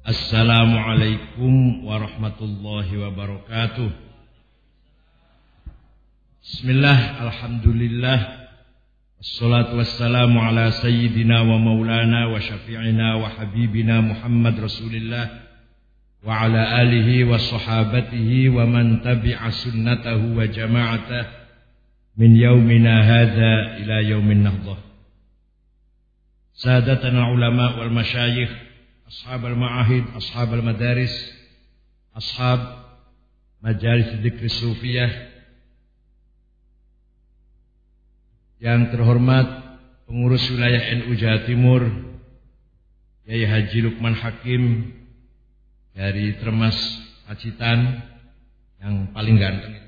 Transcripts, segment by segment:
Assalamualaikum warahmatullahi wabarakatuh. Bismillah, alhamdulillah, wassalatu wassalamu ala sayyidina wa maulana wa syafi'ina wa habibina Muhammad Rasulillah wa ala alihi wa sahabatihi wa man tabi'a sunnatahu wa jama'atah min yaumina hadha ila yaumin nahdah. Sadatana ulama wal masyayikh, ashab al-ma'ahid, ashab al-madaris, ashab majalis dzikr sufiyah, yang terhormat pengurus wilayah NU Jawa Timur, Yai Haji Lukman Hakim dari Termas Pacitan yang paling ganteng,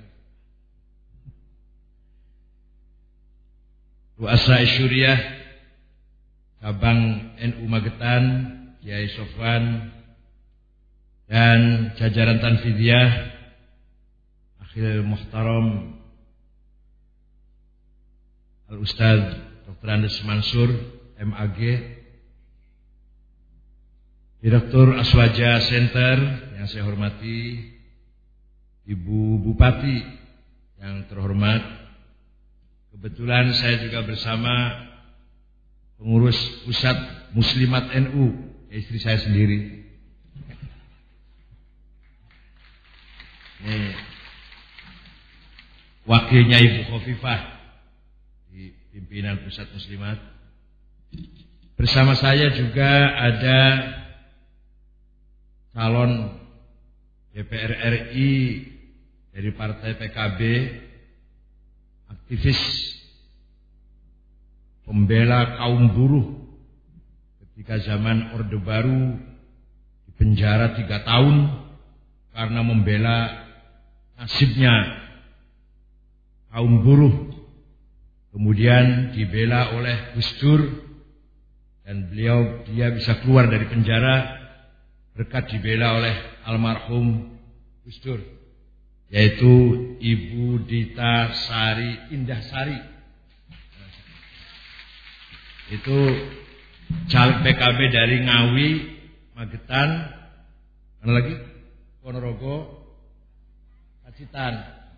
Ruasa Isyuriyah cabang NU Magetan, Kiai Sofwan, dan jajaran Tanfidiyah, Akhil Muhtaram Al-Ustaz Dr. Andes Mansur MAG, Direktur Aswaja Center yang saya hormati, Ibu Bupati yang terhormat. Kebetulan saya juga bersama pengurus pusat Muslimat NU, istri saya sendiri. Ini wakilnya Ibu Khofifah di pimpinan pusat Muslimat. Bersama saya juga ada calon DPR RI dari Partai PKB, aktivis pembela kaum buruh ketika zaman Orde Baru, dipenjara 3 tahun karena membela nasibnya kaum buruh. Kemudian dibela oleh Gus Dur dan dia bisa keluar dari penjara berkat dibela oleh almarhum Gus Dur, yaitu Ibu Dita Sari Indah-Sari. Itu caleg PKB dari Ngawi, Magetan, mana lagi? Ponorogo, Pacitan.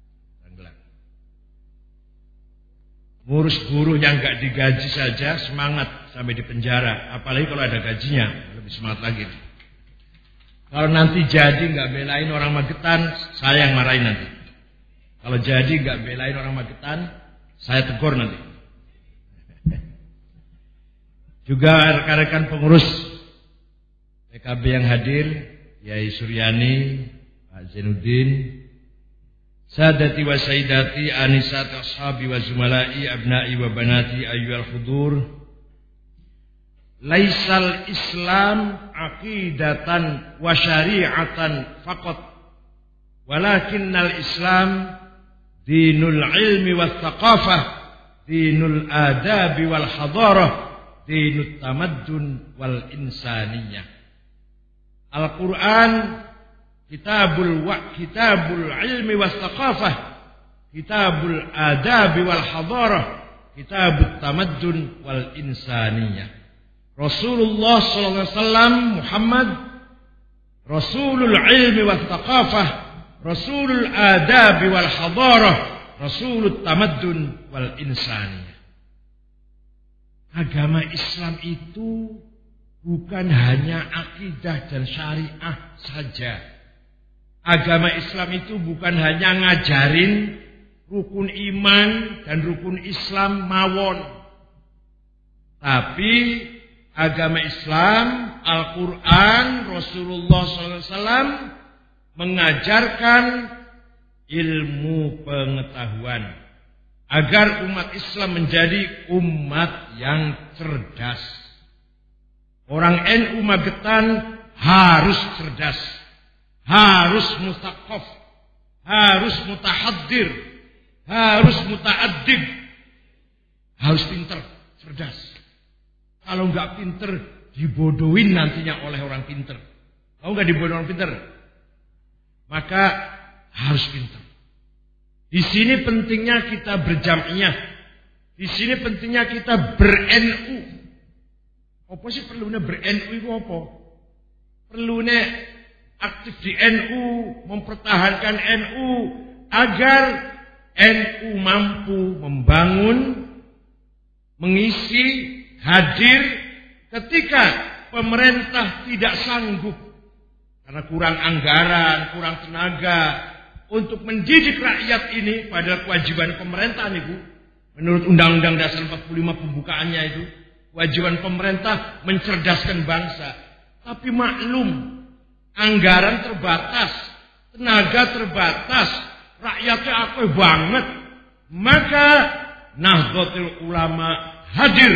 Ngurus buruh yang gak digaji saja semangat sampai di penjara, apalagi kalau ada gajinya lebih semangat lagi. Kalau nanti jadi gak belain orang Magetan, saya yang marahin nanti. Kalau jadi gak belain orang Magetan, saya tegur nanti. Juga rekan-rekan pengurus PKB yang hadir, Yai Suryani, Pak Zainuddin, Sadati wa sayyidati, anisat ashabi wa zumalai, abnai wa banati, ayyuhal hudur. Laisal Islam aqidatan wa syari'atan faqat, walakinnal Islam dinul ilmi wa thaqafah, dinul adabi wal hadarah, dinut tamaddun wal insaniyah. Al-Quran kitabul ilmi was thaqafah, kitabul adabi wal hadarah, kitabut tamaddun wal insaniyah. Rasulullah sallallahu alaihi wasallam Muhammad Rasulul ilmi was thaqafah, Rasulul adabi wal hadarah, Rasulut tamaddun wal insaniyah. Agama Islam itu bukan hanya akidah dan syariah saja. Agama Islam itu bukan hanya ngajarin rukun iman dan rukun Islam mawon. Tapi agama Islam, Al-Quran, Rasulullah SAW mengajarkan ilmu pengetahuan agar umat Islam menjadi umat yang cerdas. Orang NU Magetan harus cerdas, harus mustaqaf, harus mutahaddir, harus mutaaddib, harus pinter, cerdas. Kalau enggak pinter, dibodohin nantinya oleh orang pinter. Mau enggak dibodohin orang pinter? Maka harus pinter. Di sini pentingnya kita berjam'iyah. Di sini pentingnya kita ber-NU. Apa sih perlunya ber-NU itu apa? perlune aktif di NU, mempertahankan NU agar NU mampu membangun, mengisi, hadir ketika pemerintah tidak sanggup karena kurang anggaran, kurang tenaga untuk mendidik rakyat ini. Padahal kewajiban pemerintah Ibu, menurut Undang-Undang Dasar 45 pembukaannya itu, kewajiban pemerintah mencerdaskan bangsa. Tapi maklum, anggaran terbatas, tenaga terbatas, rakyatnya akeh banget. Maka Nahdlatul Ulama hadir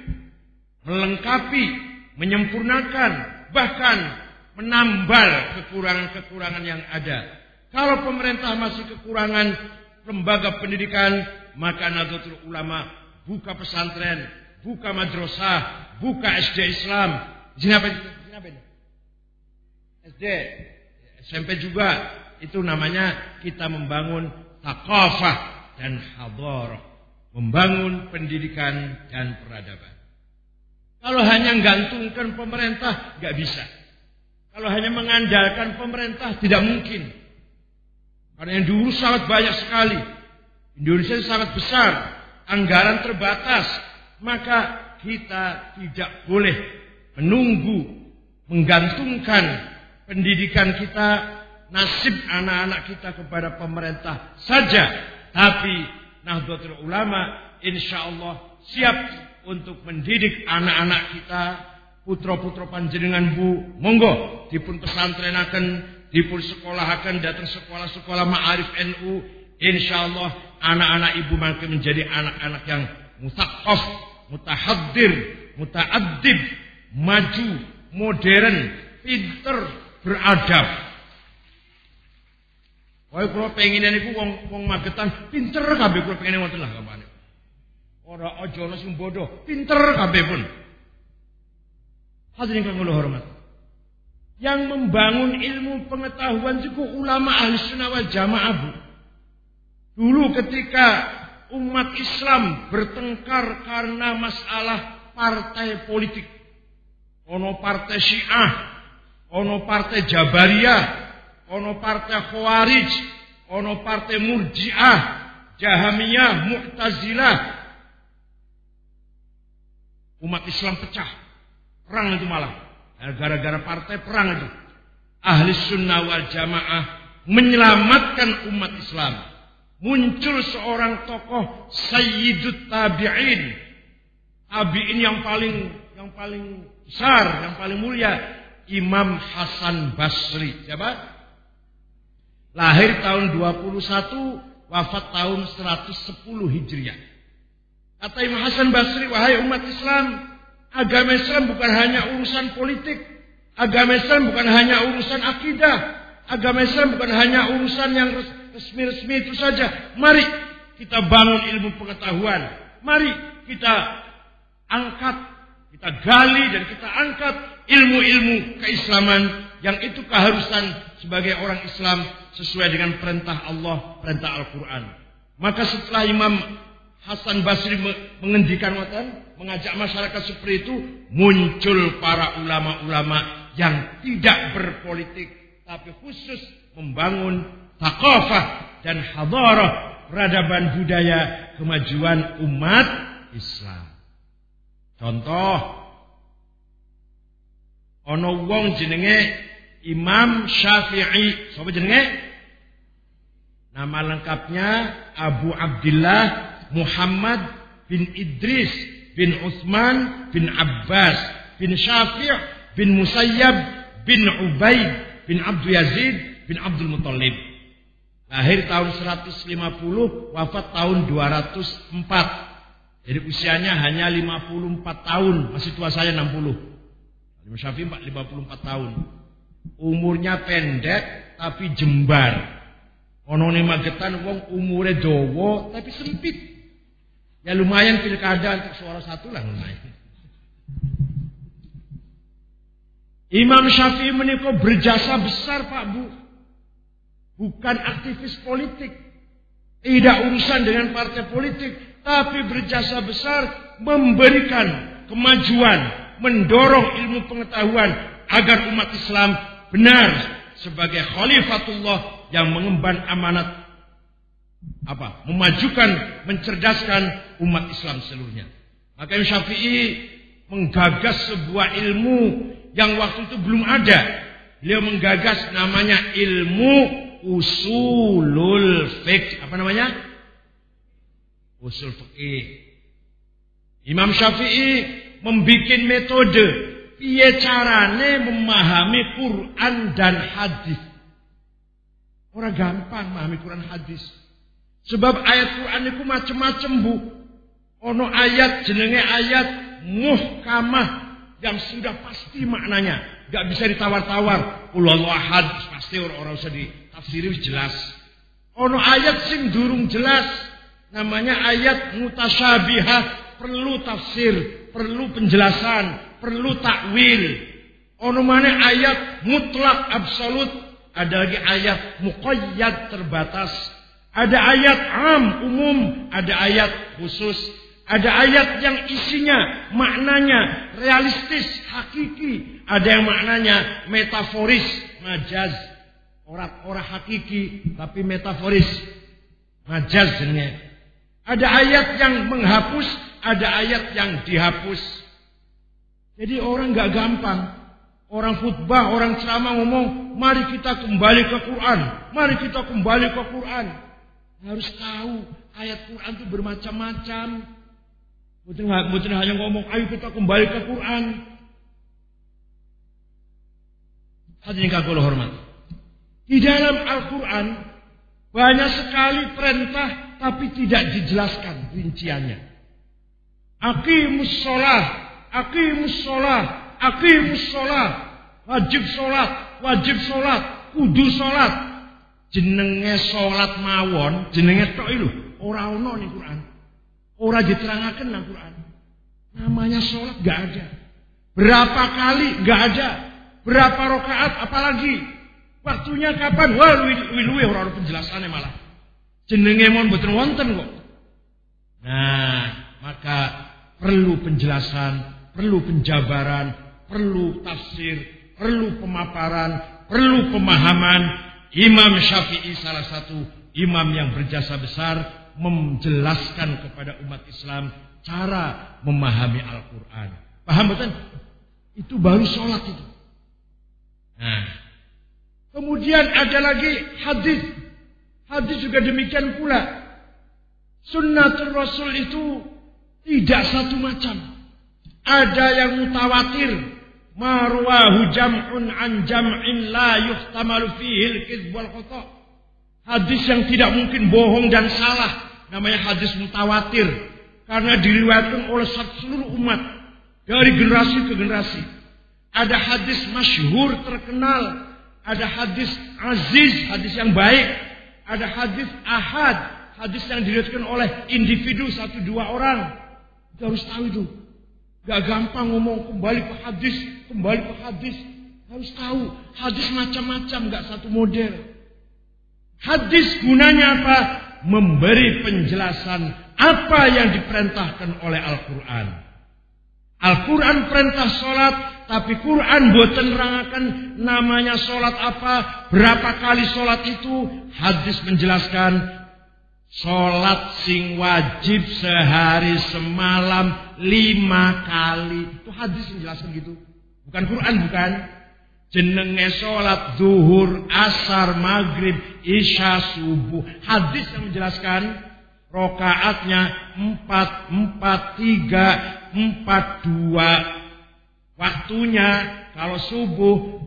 melengkapi, menyempurnakan, bahkan menambal kekurangan-kekurangan yang ada. Kalau pemerintah masih kekurangan lembaga pendidikan, maka Nahdlatul Ulama buka pesantren, buka madrasah, buka SD Islam. Apa ini? SD, SMP juga. Itu namanya kita membangun thaqafah dan hadarah, membangun pendidikan dan peradaban. Kalau hanya menggantungkan pemerintah, nggak bisa. Kalau hanya mengandalkan pemerintah, tidak mungkin. Karena yang diurus sangat banyak sekali. Indonesia sangat besar, anggaran terbatas. Maka kita tidak boleh menunggu, menggantungkan pendidikan kita, nasib anak-anak kita kepada pemerintah saja. Tapi Nahdlatul Ulama insya Allah siap untuk mendidik anak-anak kita, putra-putra panjenengan Bu, monggo dipun pesantrenaken, dipun sekolahaken, datang sekolah-sekolah ma'arif NU. Insyaallah anak-anak ibu makin menjadi anak-anak yang mutaqqaf, mutahaddir, mutaaddib, maju, modern, pinter, beradab. Wae kula pengine niku wong Magetan pinter kabeh, kula pengine ngoten lah kampane. Ora aja ana sing bodoh, pinter kabeh pun. Hadirin kang kula hormat. Yang membangun ilmu pengetahuan itu ulama ahli sunnah wal jamaah Bu. Dulu ketika umat Islam bertengkar karena masalah partai politik. Ono partai Syiah, ono partai Jabariyah, ono partai Khawarij, ono partai Murji'ah, Jahamiyah, Mu'tazilah. Umat Islam pecah. Perang itu malah. Gara-gara partai perang itu. Ahli sunnah wal jamaah menyelamatkan umat Islam. Muncul seorang tokoh Sayyidut Tabi'in. Tabi'in yang paling besar, yang paling mulia. Imam Hasan Basri. Siapa? Lahir tahun 21, wafat tahun 110 Hijriah. Kata Imam Hasan Basri, wahai umat Islam, agama Islam bukan hanya urusan politik. Agama Islam bukan hanya urusan akidah. Agama Islam bukan hanya urusan yang resmi-resmi itu saja. Mari kita bangun ilmu pengetahuan. Mari kita angkat, kita gali dan kita angkat ilmu-ilmu keislaman yang itu keharusan sebagai orang Islam sesuai dengan perintah Allah, perintah Al-Quran. Maka setelah Imam Hasan Basri mengendikan watan, mengajak masyarakat seperti itu, muncul para ulama-ulama yang tidak berpolitik, tapi khusus membangun thaqafah dan hadarah, peradaban budaya, kemajuan umat Islam. Contoh, ana wong jenenge Imam Syafi'i. Sapa jenenge? Nama lengkapnya Abu Abdillah Muhammad bin Idris bin Utsman bin Abbas bin Syafi' bin Musayyab bin Ubaid bin Abdul Yazid bin Abdul Muttalib. Lahir tahun 150, wafat tahun 204. Jadi usianya hanya 54 tahun, masih tua saya 60. Imam Syafi'i 54 tahun. Umurnya pendek tapi jembar. Ono ne Magetan wong umure dawa tapi sempit. Ya lumayan pilkada untuk suara satu lah lumayan. Imam Syafi'i menika berjasa besar Pak Bu. Bukan aktivis politik. Tidak urusan dengan partai politik. Tapi berjasa besar memberikan kemajuan. Mendorong ilmu pengetahuan. agar umat Islam benar sebagai khalifatullah yang mengemban amanat memajukan, mencerdaskan umat Islam seluruhnya. Maka Imam Syafi'i menggagas sebuah ilmu yang waktu itu belum ada. Beliau menggagas namanya ilmu usulul fiqh. Apa namanya? Usul fikih. Imam Syafi'i membuat metode piye carane memahami Quran dan hadis. Ora gampang memahami Quran hadis. Sebab ayat Quran itu macam-macam, Bu. Ono ayat jenenge ayat muhkamah yang sudah pasti maknanya, enggak bisa ditawar-tawar. Qul ahad pasti orang-orang usah ditafsiri jelas. Ono ayat sing durung jelas, namanya ayat mutasyabihah, perlu tafsir, perlu penjelasan, perlu takwil. Ono mana ayat mutlak absolut, ada lagi ayat muqayyad terbatas. Ada ayat am umum, ada ayat khusus, ada ayat yang isinya maknanya realistis, hakiki, ada yang maknanya metaforis, majaz, orang hakiki tapi metaforis, majaz jenenge. Ada ayat yang menghapus, ada ayat yang dihapus. Jadi orang nggak gampang. Orang khutbah, orang ceramah ngomong, mari kita kembali ke Quran, mari kita kembali ke Quran. Harus tahu ayat Quran itu bermacam-macam. Bukan hanya ngomong ayo kita kembali ke Quran. Hadirin kagul hormat. Di dalam Al-Quran banyak sekali perintah tapi tidak dijelaskan rinciannya. Aqimus shalah, aqimus shalah, aqimus shalah. Wajib sholat, kudu sholat. Jenenge sholat mawon, jenenge tok lho, ora ono ning Quran. Ora diterangaken nang Quran. Namanya sholat enggak ada. Berapa kali enggak ada. Berapa rakaat apalagi. Waktunya kapan? Wah, luwe ora ono penjelasannya malah. Jenenge mon mboten wonten kok. Nah, maka perlu penjelasan, perlu penjabaran, perlu tafsir, perlu pemaparan, perlu pemahaman. Imam Syafi'i salah satu imam yang berjasa besar menjelaskan kepada umat Islam cara memahami Al-Quran. Paham betul? Itu baru sholat itu. Nah, kemudian ada lagi hadis. Hadis juga demikian pula. Sunnatul Rasul itu tidak satu macam. Ada yang mutawatir. Marwahu jam'un an jam'in la yuhtamalu fihi al-kidhb wal khata'. Hadis yang tidak mungkin bohong dan salah, namanya hadis mutawatir, karena diriwayatkan oleh seluruh umat dari generasi ke generasi. Ada hadis masyhur terkenal, ada hadis aziz, hadis yang baik, ada hadis ahad, hadis yang diriwayatkan oleh individu 1-2 orang. Kita harus tahu itu. Gak gampang ngomong kembali ke hadis. Harus tahu hadis macam-macam, gak satu model. Hadis gunanya apa? Memberi penjelasan apa yang diperintahkan oleh Al-Quran. Al-Quran perintah sholat, tapi Quran boten nerangaken namanya sholat apa, berapa kali sholat itu. Hadis menjelaskan sholat sing wajib sehari semalam 5 kali. Itu hadis menjelaskan gitu. Bukan Quran, bukan. Jenenge sholat zuhur, asar, maghrib, isya, subuh. Hadis yang menjelaskan rokaatnya 4, 4, 3, 4, 2. Waktunya kalau subuh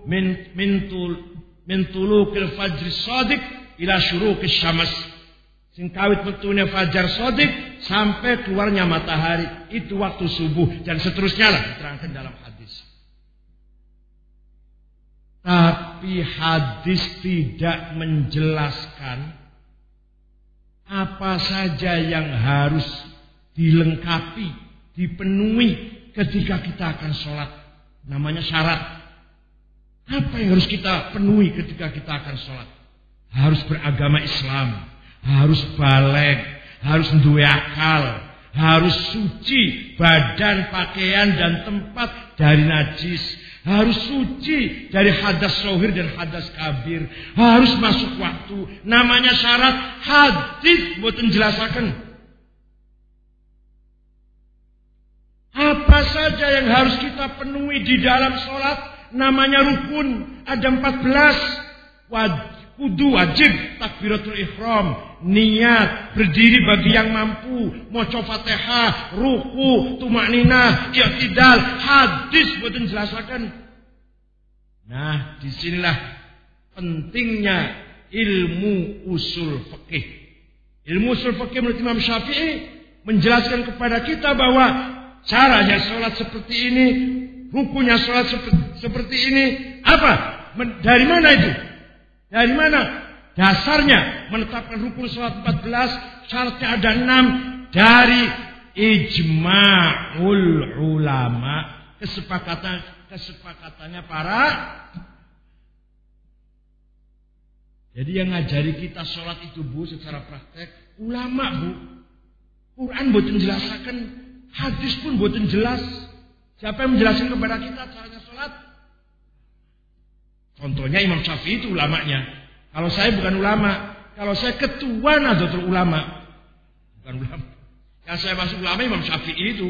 min tulukil fajri shadiq ila syuruqis syams. Sing kawit wetune fajar shadiq sampai keluarnya matahari, itu waktu subuh, dan seterusnya lah diterangkan dalam hadis. Tapi hadis tidak menjelaskan apa saja yang harus dilengkapi, dipenuhi ketika kita akan sholat. Namanya syarat. Apa yang harus kita penuhi ketika kita akan sholat? Harus beragama Islam, harus baligh, harus duwe akal, harus suci badan, pakaian dan tempat dari najis, harus suci dari hadas shohir dan hadas kabir, harus masuk waktu. Namanya syarat hadis boten jelasaken. Apa saja yang harus kita penuhi di dalam sholat, namanya rukun. Ada 14. Kudu wajib takbiratul ihram, niat, berdiri bagi yang mampu, maca Fatihah, ruku, tumakninah, i'tidal, hadis boten jelasaken. Nah, disinilah pentingnya ilmu usul fikih. Ilmu usul fikih menurut Imam Syafi'i menjelaskan kepada kita bahwa caranya sholat seperti ini, rukunya sholat seperti ini. Apa? Dari mana itu? Dari mana? Dasarnya menetapkan rukun sholat 14, syaratnya ada 6 dari ijma'ul ulama, kesepakatannya para. Jadi yang ngajari kita sholat itu Bu secara praktek ulama Bu. Quran boten jelasaken, hadis pun boten jelas. Siapa yang menjelaskan kepada kita caranya sholat? Contohnya Imam Syafi'i itu ulamanya. Kalau saya bukan ulama. Kalau saya ketua Nahdlatul Ulama. Bukan ulama. Yang saya masuk ulama Imam Syafi'i itu.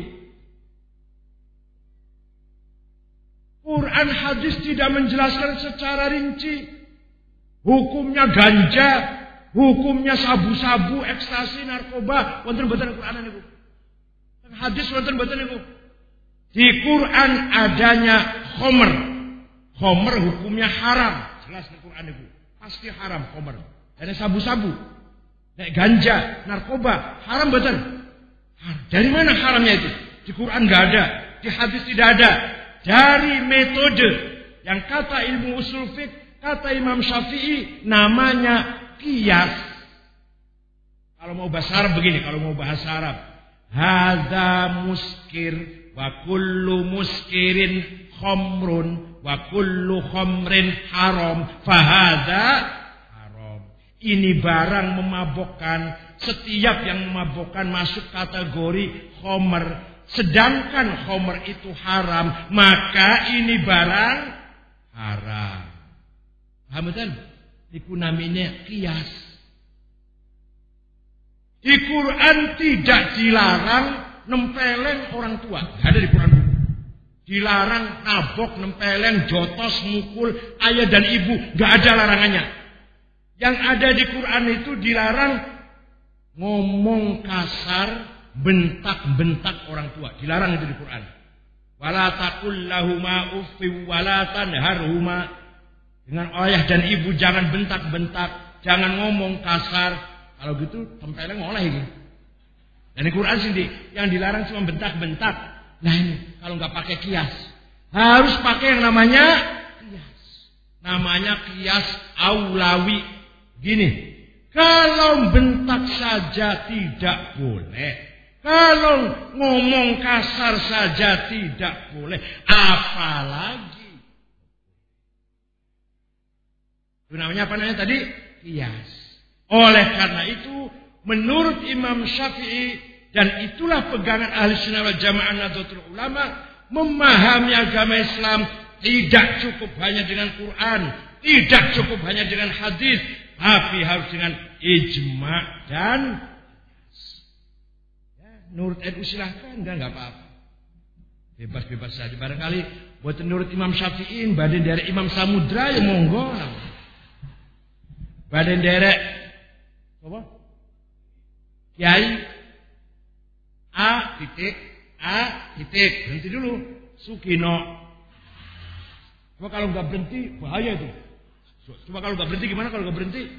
Quran hadis tidak menjelaskan secara rinci. Hukumnya ganja. Hukumnya sabu-sabu, ekstasi, narkoba. Wonten-wonten Quran itu. Hadis wonten-wonten itu. Di Quran adanya khomer. Khomer hukumnya haram. Jelas di Quran itu. Pasti haram khomer. Ada sabu-sabu. Kayak ganja, narkoba. Haram betul. Dari mana haramnya itu? Di Quran nggak ada. Di hadis tidak ada. Dari metode yang kata ilmu usul fiqh, kata Imam Syafi'i, namanya qiyas. Kalau mau bahasa Arab begini. Kalau mau bahasa Arab. Hadza muskir wa kullu muskirin khamrun. Wa kullu khamrin haram fahadha haram. Ini barang memabokkan. Setiap yang memabokkan masuk kategori khamr. Sedangkan khamr itu haram, maka ini barang haram. Paham betul? Itu namanya qiyas. Di Quran tidak dilarang nempeleng orang tua. Tidak ada di Quran. Dilarang nabok, nempeleng, jotos, mukul ayah dan ibu. Gak ada larangannya. Yang ada di Quran itu dilarang ngomong kasar, bentak-bentak orang tua. Dilarang itu di Quran. Wala taqul lahuma uffi wala tanharhuma. Dengan ayah dan ibu jangan bentak-bentak, jangan ngomong kasar. Kalau gitu tempeleng oleh ini. Dan di Quran sendiri yang dilarang cuma bentak-bentak. Nah ini kalau nggak pakai kias, harus pakai yang namanya kias. Namanya kias aulawi. Gini, kalau bentak saja tidak boleh, kalau ngomong kasar saja tidak boleh, apalagi itu namanya apa namanya tadi? Kias. Oleh karena itu, menurut Imam Syafi'i, dan itulah pegangan ahli sunnah wal jamaah Nahdlatul Ulama, memahami agama Islam tidak cukup hanya dengan Quran, tidak cukup hanya dengan hadis, tapi harus dengan ijma' dan ya, nurut NU silahkan, enggak apa-apa. Bebas-bebas saja. Barangkali buat nurut Imam Syafi'in, badan dari Imam Samudra ya monggo. Badan derek apa? Kiai A titik berhenti dulu. Sukino. Coba kalau nggak berhenti bahaya itu. Coba kalau nggak berhenti gimana kalau nggak berhenti?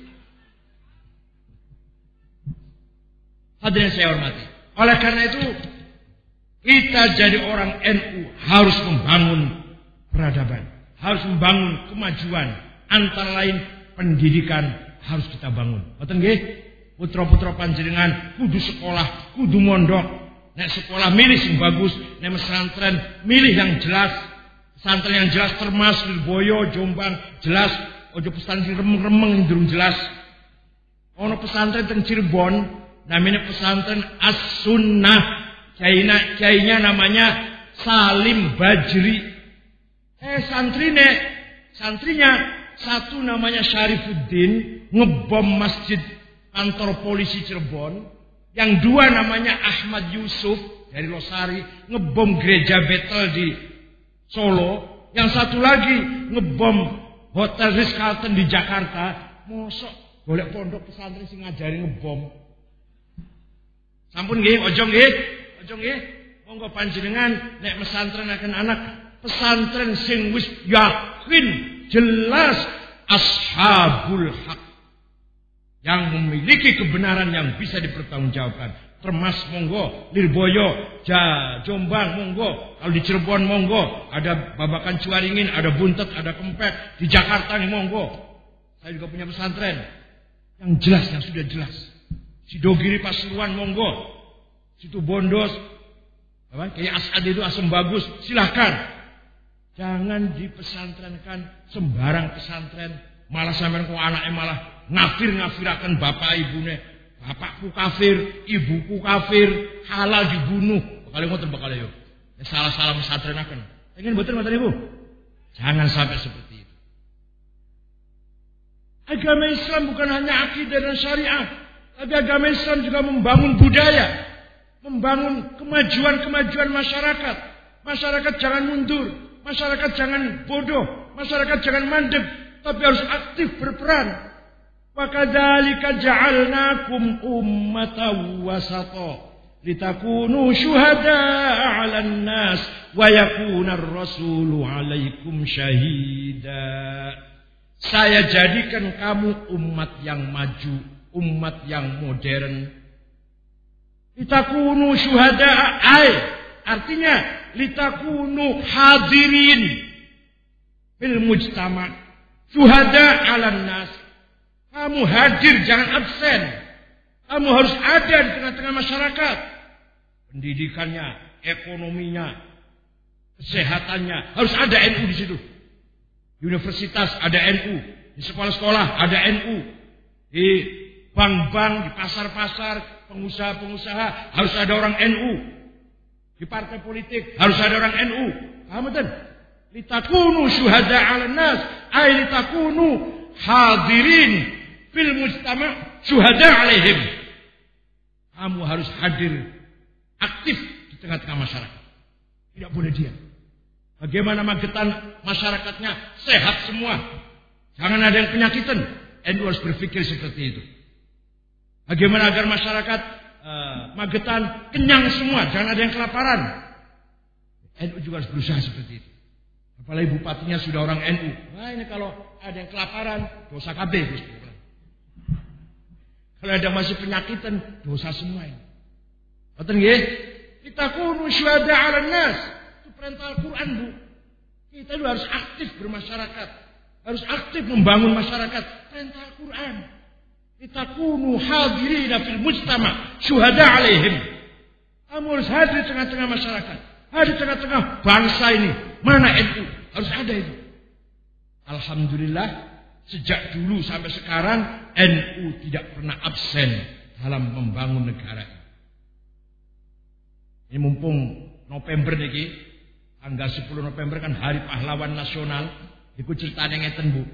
Hadirin saya hormati. Oleh karena itu kita jadi orang NU harus membangun peradaban, harus membangun kemajuan. Antara lain pendidikan harus kita bangun. Betul nggih? Putra-putra panjenengan kudu sekolah, kudu mondok. Nek sekolah milih yang bagus, nek pesantren milih yang jelas. Pesantren yang jelas termasuk di Boyo, Jombang, jelas. Ojo pesantren remeng-remeng durung jelas. Ono pesantren teng Cirebon, namanya pesantren As-Sunnah. Kiainya namanya Salim Bajri. Santrinya satu namanya Syarifuddin ngebom masjid kantor polisi Cirebon. Yang dua namanya Ahmad Yusuf dari Losari ngebom gereja Betel di Solo. Yang satu lagi ngebom Hotel Ritz-Carlton di Jakarta. Mosok golek pondok pesantren sing ngajari ngebom. Sampun nggih, ojo nggih. Monggo panjenengan nek mesantrenaken anak pesantren sing wis yakin jelas ashabul haq yang memiliki kebenaran yang bisa dipertanggungjawabkan. Termas monggo, Lirboyo, Jombang monggo, kalau di Cirebon monggo, ada Babakan Cuaringin, ada Buntet, ada Kempet, di Jakarta nih monggo. Saya juga punya pesantren yang jelas, yang sudah jelas. Sidogiri Pasuruan monggo, Situ Bondos, kayak Asad itu asem bagus, silahkan. Jangan dipesantrenkan sembarang pesantren, malah sampean kok anaknya malah ngafir-ngafiraken bapak ibune. Bapakku kafir, ibuku kafir, halal dibunuh. Bakal ngoten bakal yo. Salah-salah pesantrenaken. Pengen mboten ngoten Ibu? Jangan sampai seperti itu. Agama Islam bukan hanya akidah dan syariah, tapi agama Islam juga membangun budaya, membangun kemajuan-kemajuan masyarakat. Masyarakat jangan mundur, masyarakat jangan bodoh, masyarakat jangan mandek, tapi harus aktif berperan. Wa kadzalika ja'alnakum ummatan wasata litakunu syuhada'a 'alan nas wa yakuna ar-rasulu 'alaikum syahida. Saya jadikan kamu umat yang maju, umat yang modern. Litakunu syuhada'a, artinya litakunu hadirin fil mujtama, syuhada 'alan nas. Kamu hadir, jangan absen. Kamu harus ada di tengah-tengah masyarakat. Pendidikannya, ekonominya, kesehatannya, harus ada NU di situ. Di universitas ada NU, di sekolah-sekolah ada NU, di bank-bank, di pasar-pasar, pengusaha-pengusaha harus ada orang NU. Di partai politik harus ada orang NU. Paham betul? Litakunu syuhada 'alan nas, ay litakunu hadirin fil mujtama syuhada 'alaihim. Kamu harus hadir, aktif di tengah-tengah masyarakat. Tidak boleh diam. Bagaimana Magetan masyarakatnya sehat semua, jangan ada yang penyakitan. NU harus berpikir seperti itu. Bagaimana agar masyarakat Magetan kenyang semua, jangan ada yang kelaparan. NU juga harus berusaha seperti itu. Apalagi bupatinya sudah orang NU. Nah ini kalau ada yang kelaparan, dosa KB. Kalau ada masih penyakitan, dosa semua ini. Betul nggih? Litakunu syuhada 'alan nas. Itu perintah Al-Qur'an, Bu. Kita itu harus aktif bermasyarakat, harus aktif membangun masyarakat. Perintah Al-Qur'an. Litakunu hadirina fil mujtama syuhada 'alaihim. Kamu harus hadir di tengah-tengah masyarakat, hadir di tengah-tengah bangsa ini. Mana NU? Harus ada itu. Alhamdulillah, sejak dulu sampai sekarang NU tidak pernah absen dalam membangun negara ini. Ini mumpung November niki, tanggal 10 November kan Hari Pahlawan Nasional. Iku ceritanya ngeten, Bu.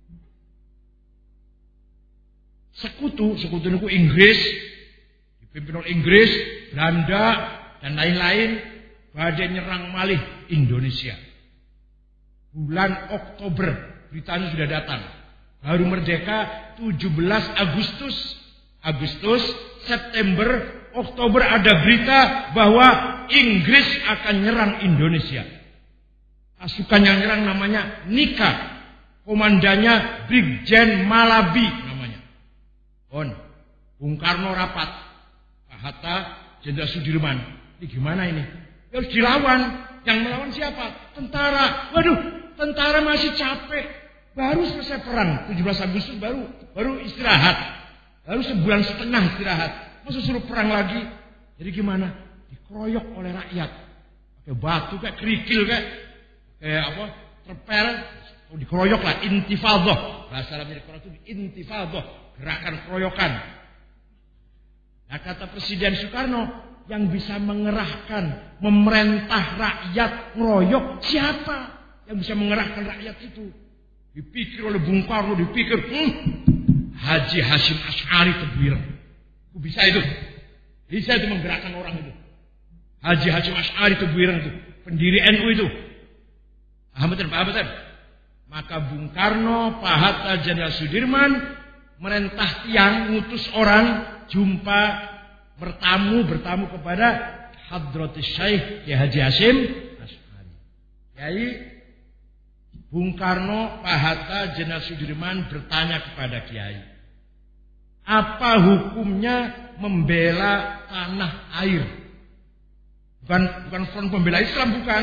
Sekutu niku Inggris, dipimpin oleh Inggris, Belanda dan lain-lain, badai nyerang malih Indonesia. Bulan Oktober beritanya sudah datang. Baru merdeka 17 Agustus, September, Oktober ada berita bahwa Inggris akan nyerang Indonesia. Pasukan yang nyerang namanya Nika. Komandannya Brigjen Malabi namanya. Bung Karno rapat. Pak Hatta, Jenderal Sudirman. Ini gimana ini? Ya harus dilawan. Yang melawan siapa? Tentara. Waduh, tentara masih capek. Baru selesai perang 17 Agustus baru istirahat. Baru sebulan setengah istirahat. Masa suruh perang lagi? Jadi gimana? Dikeroyok oleh rakyat. Pakai batu kayak kerikil kayak apa? Terpel. Dikeroyok lah, intifadah. Bahasa Arabnya dikeroyok itu intifadah, gerakan keroyokan. Nah kata Presiden Soekarno, yang bisa mengerahkan, memerintah rakyat ngeroyok siapa? yang bisa mengerahkan rakyat itu. Dipikir oleh Bung Karno, dipikir, Haji Hasyim Asy'ari Tebuireng. Bisa itu menggerakkan orang itu. Haji Hasyim Asy'ari Tebuireng itu, pendiri NU itu. Paham betul? Maka Bung Karno, Pak Hatta, Jenderal Sudirman merentah tiang, ngutus orang jumpa bertamu kepada Hadratus Syekh Kiai Haji Hasyim Asy'ari. Kiai Bung Karno, Pak Hatta, Jenderal Sudirman bertanya kepada Kiai, apa hukumnya membela tanah air? Bukan Front Pembela Islam, bukan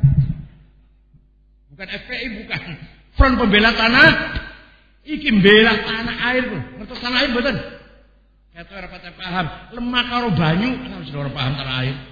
FPI, bukan. Front Pembela Tanah, iki bela tanah air. Ngertos tanah air mboten? Kata ora pati paham. Lemah karo banyu, ana wis ora paham tanah air.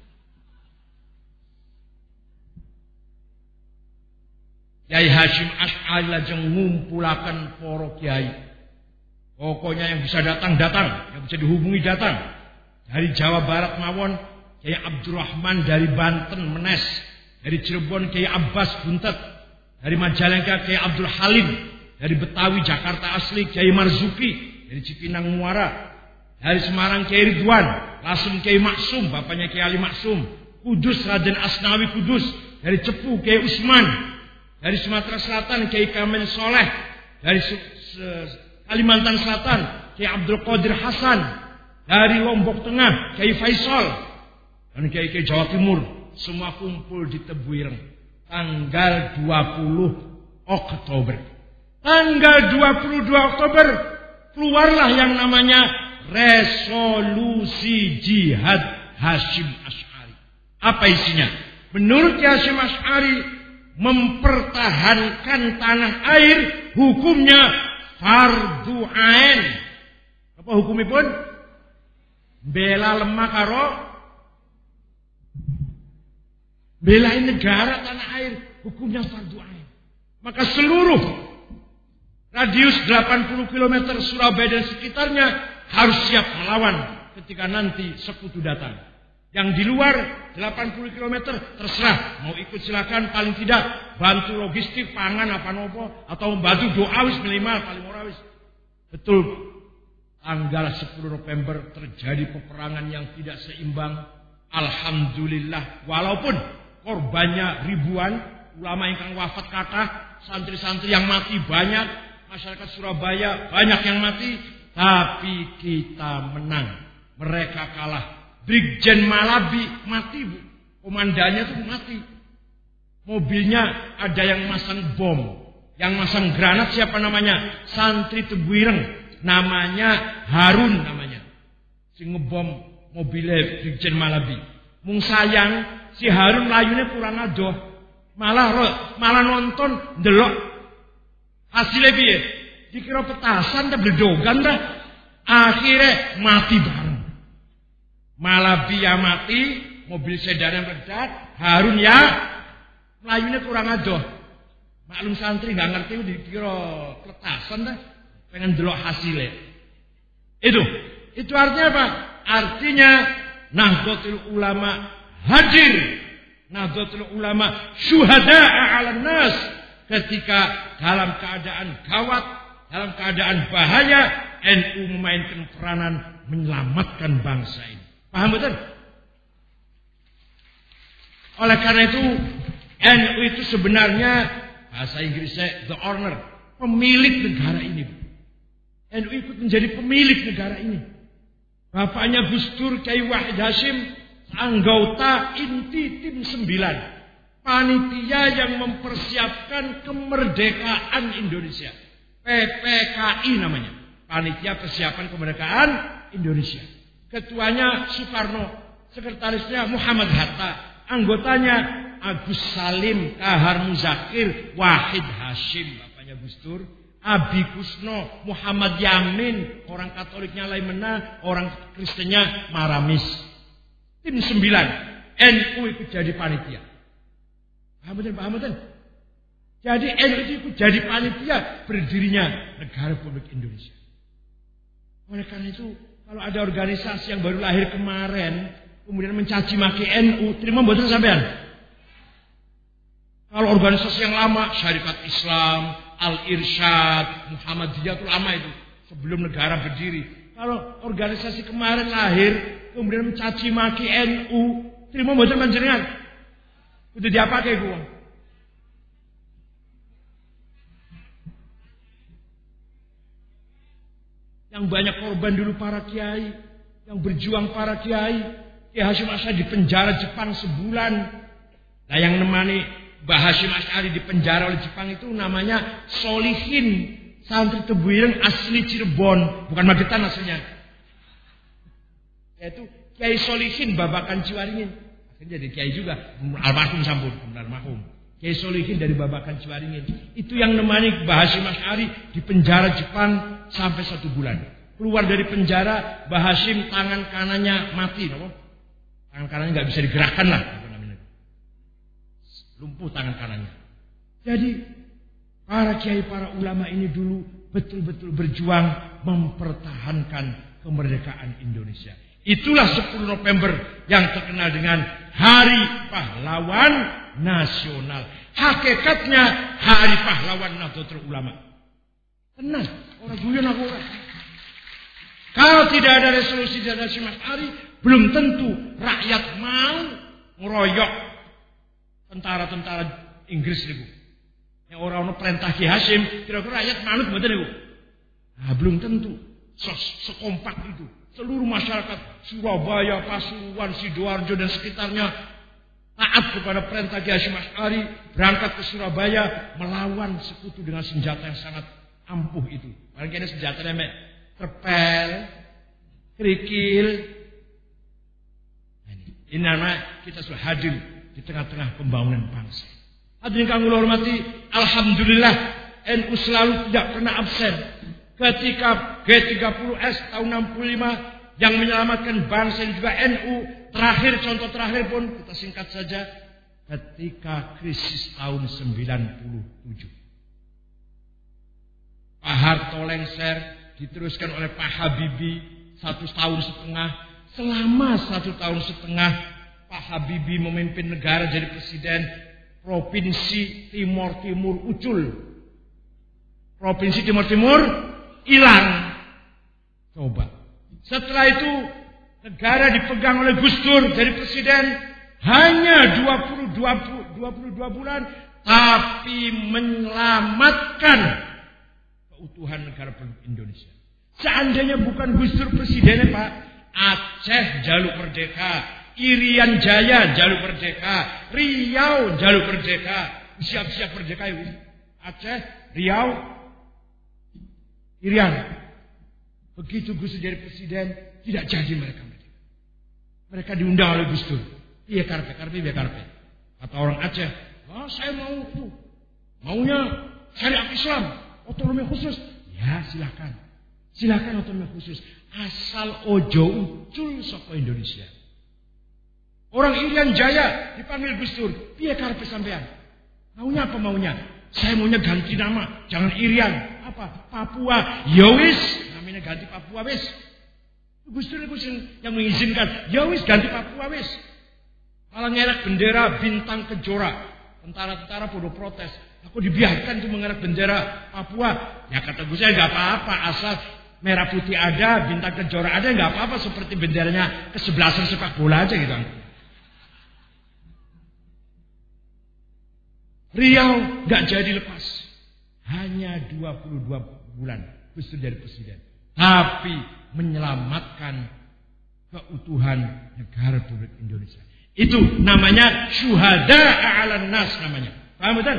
Kiai Hasyim Asy'ari lajeng ngumpulaken para kiai. Pokoknya yang bisa datang, yang bisa dihubungi datang. Dari Jawa Barat mawon, Kiai Abdurrahman dari Banten Menes, dari Cirebon Kiai Abbas Buntet, dari Majalengka Kiai Abdul Halim, dari Betawi Jakarta asli Kiai Marzuki, dari Cipinang Muara, dari Semarang Kiai Ridwan, Lasem Kiai Maksum, bapaknya Kiai Ali Maksum, Kudus Raden Asnawi Kudus, dari Cepu Kiai Usman, dari Sumatera Selatan Kiai Kamil Soleh, dari Kalimantan Selatan Kiai Abdul Qadir Hasan, dari Lombok Tengah Kiai Faisal, dan Kiai Jawa Timur, semua kumpul di Tebuireng tanggal 20 Oktober. Tanggal 22 Oktober keluarlah yang namanya Resolusi Jihad Hasyim Asy'ari. Apa isinya? Menurut Hasyim Asy'ari, mempertahankan tanah air hukumnya fardu ain. Apa hukumipun? Bela lemah karo belain negara tanah air, hukumnya fardu ain. Maka seluruh radius 80 km Surabaya dan sekitarnya harus siap melawan ketika nanti sekutu datang. Yang di luar 80 km terserah, mau ikut silakan, paling tidak bantu logistik pangan apa nopo, atau bantu doa wis minimal paling ora wis. Betul, tanggal 10 November terjadi peperangan yang tidak seimbang. Alhamdulillah, walaupun korbannya ribuan, ulama yang wafat kathah, santri-santri yang mati banyak, masyarakat Surabaya banyak yang mati, tapi kita menang. Mereka kalah. Brigjen Malabi mati, Bu. Komandannya tuh mati. Mobilnya ada yang masang bom, yang masang granat siapa namanya? Santri Tebuireng, namanya Harun namanya. Si ngebom mobilnya Brigjen Malabi. Mung sayang si Harun layune kurang adoh. Malah nonton ndelok hasilnya piye? Dikira petasan ta bledogan ta. Akhirnya mati bareng. Malabi ya mati, mobil sedan yang meledak, Harun ya melayunya kurang adoh. Maklum santri nggak ngerti dikira petasan ta, pengen delok hasilnya. Itu artinya apa? Artinya Nahdlatul Ulama hadir. Nahdlatul Ulama syuhada'a 'alan nas, ketika dalam keadaan gawat, dalam keadaan bahaya, NU memainkan peranan menyelamatkan bangsa ini. Paham betul? Oleh karena itu NU itu sebenarnya bahasa Inggrisnya the owner, pemilik negara ini. NU ikut menjadi pemilik negara ini. Bapaknya Gus Dur Kiai Wahid Hasyim, anggota inti tim 9, panitia yang mempersiapkan kemerdekaan Indonesia. PPKI namanya, panitia persiapan kemerdekaan Indonesia. Ketuanya Soekarno, sekretarisnya Muhammad Hatta, anggotanya Agus Salim, Kahar Muzakir, Wahid Hasyim, bapaknya Gus Dur, Abi Kusno, Muhammad Yamin, orang Katoliknya Laimena, orang Kristennya Maramis. Tim 9, NU ikut jadi panitia. Paham betul? Jadi NU ikut jadi panitia berdirinya Negara Republik Indonesia. Oleh karena itu, kalau ada organisasi yang baru lahir kemarin, kemudian mencaci maki NU, terima mboten sampean? Kalau organisasi yang lama, Syarikat Islam, Al-Irsyad, Muhammadiyah itu lama itu. Sebelum negara berdiri. Kalau organisasi kemarin lahir, kemudian mencaci maki NU, terima mboten panjenengan. Itu diapake ku. Yang banyak korban dulu para kiai, yang berjuang para kiai. Kiai Hasyim Asy'ari di penjara Jepang sebulan. Nah yang nemani Mbah Hasyim Asy'ari di penjara oleh Jepang itu namanya Solihin, santri Tebuireng asli Cirebon, bukan Magetan aslinya. Yaitu Kiai Solihin Babakan Ciwaringin. Akhirnya jadi kiai juga, almarhum sampun, almarhum. Kiai Solihin dari Babakan Ciwaringin. Itu yang nemani Mbah Hasyim Asy'ari di penjara Jepang sampai 1 bulan. Keluar dari penjara, Mbah Hasyim tangan kanannya mati, no? Tangan kanannya nggak bisa digerakkan lah. Lumpuh tangan kanannya. Jadi para kiai, para ulama ini dulu betul-betul berjuang mempertahankan kemerdekaan Indonesia. Itulah 10 November yang terkenal dengan Hari Pahlawan Nasional. Hakikatnya Hari Pahlawan Nahdlatul Ulama. Tenang, orang guyon aku orang. Kalau tidak ada resolusi dari Hasyim Asy'ari, belum tentu rakyat mau ngeroyok tentara-tentara Inggris niku. Yang orang perintah Ki Hasyim, kira-kira rakyat manut mboten niku. Nah, belum tentu sekompak itu. Seluruh masyarakat Surabaya, Pasuruan, Sidoarjo dan sekitarnya taat kepada perintah Ki Hasyim Asy'ari, berangkat ke Surabaya melawan sekutu dengan senjata yang sangat ampuh itu. Paling kene senjatanya mek terpel, kerikil. Ini namanya kita sudah hadir di tengah-tengah pembangunan bangsa. Hadirin kang kula hormati, alhamdulillah NU selalu tidak pernah absen ketika G30S tahun 65 yang menyelamatkan bangsa dan juga NU. Terakhir, contoh terakhir pun kita singkat saja, ketika krisis tahun 97. Pak Harto lengser, diteruskan oleh Pak Habibie 1 tahun setengah. Selama 1 tahun setengah Pak Habibie memimpin negara jadi presiden, Provinsi Timur Timur ucul. Provinsi Timur Timur hilang. Coba. Setelah itu negara dipegang oleh Gus Dur jadi presiden hanya 22 bulan, tapi menyelamatkan keutuhan negara Indonesia. Seandainya bukan Gus Dur presidennya Pak, Aceh jaluk merdeka, Irian Jaya jaluk merdeka, Riau jaluk merdeka, siap-siap merdeka itu. Aceh, Riau, Irian. Begitu Gus Dur jadi presiden, tidak jadi mereka merdeka. Mereka diundang oleh Gus Dur. Iya karpe. Kata orang Aceh, saya maunya syariat Islam, otonomi khusus. Ya silakan otonomi khusus. Asal ojo ucul saka Indonesia. Orang Irian Jaya dipanggil Gus Dur. Piye karepe sampean? Maunya apa maunya? Saya maunya ganti nama, jangan Irian. Apa? Papua. Ya wis, namanya ganti Papua wis. Gus Dur yang mengizinkan. Ya wis ganti Papua wis. Malah ngerek bendera bintang kejora. Tentara-tentara bodoh protes. Aku dibiarkan tuh mengerek bendera Papua. Ya kata Gus saya enggak apa-apa asal merah putih ada, bintang kejora ada, enggak apa-apa seperti benderanya kesebelasan sepak bola aja gitu. Riau gak jadi lepas. Hanya 22 bulan Gus Dur jadi presiden. Tapi menyelamatkan keutuhan negara Republik Indonesia. Itu namanya syuhada a'lan nas namanya. Paham betul?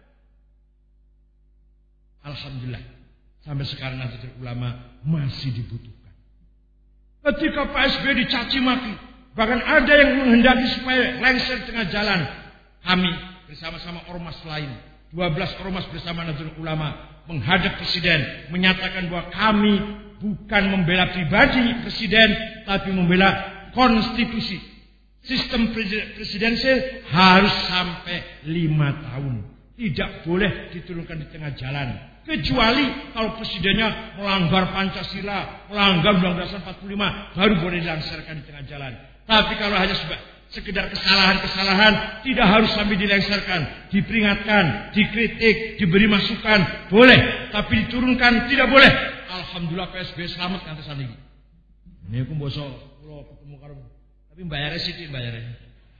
Alhamdulillah. Sampai sekarang Nahdlatul Ulama masih dibutuhkan. Ketika Pak SBY dicaci maki, bahkan ada yang menghendaki supaya lengser tengah jalan, kami bersama-sama ormas lain, 12 ormas bersama Nahdlatul Ulama menghadap presiden, menyatakan bahwa kami bukan membela pribadi presiden, tapi membela konstitusi. Sistem presidensial harus sampai 5 tahun. Tidak boleh diturunkan di tengah jalan. Kecuali kalau presidennya melanggar Pancasila, melanggar Undang-Undang 45, baru boleh dilangsirkan di tengah jalan. Tapi kalau hanya Sekedar kesalahan-kesalahan tidak harus sampai dilengsarkan, diperingatkan, dikritik, diberi masukan, boleh, tapi diturunkan tidak boleh. Alhamdulillah PSB selamat kantesan iki. Ini aku mbok kula ketemu karo tapi bayarnya sithik bayarnya.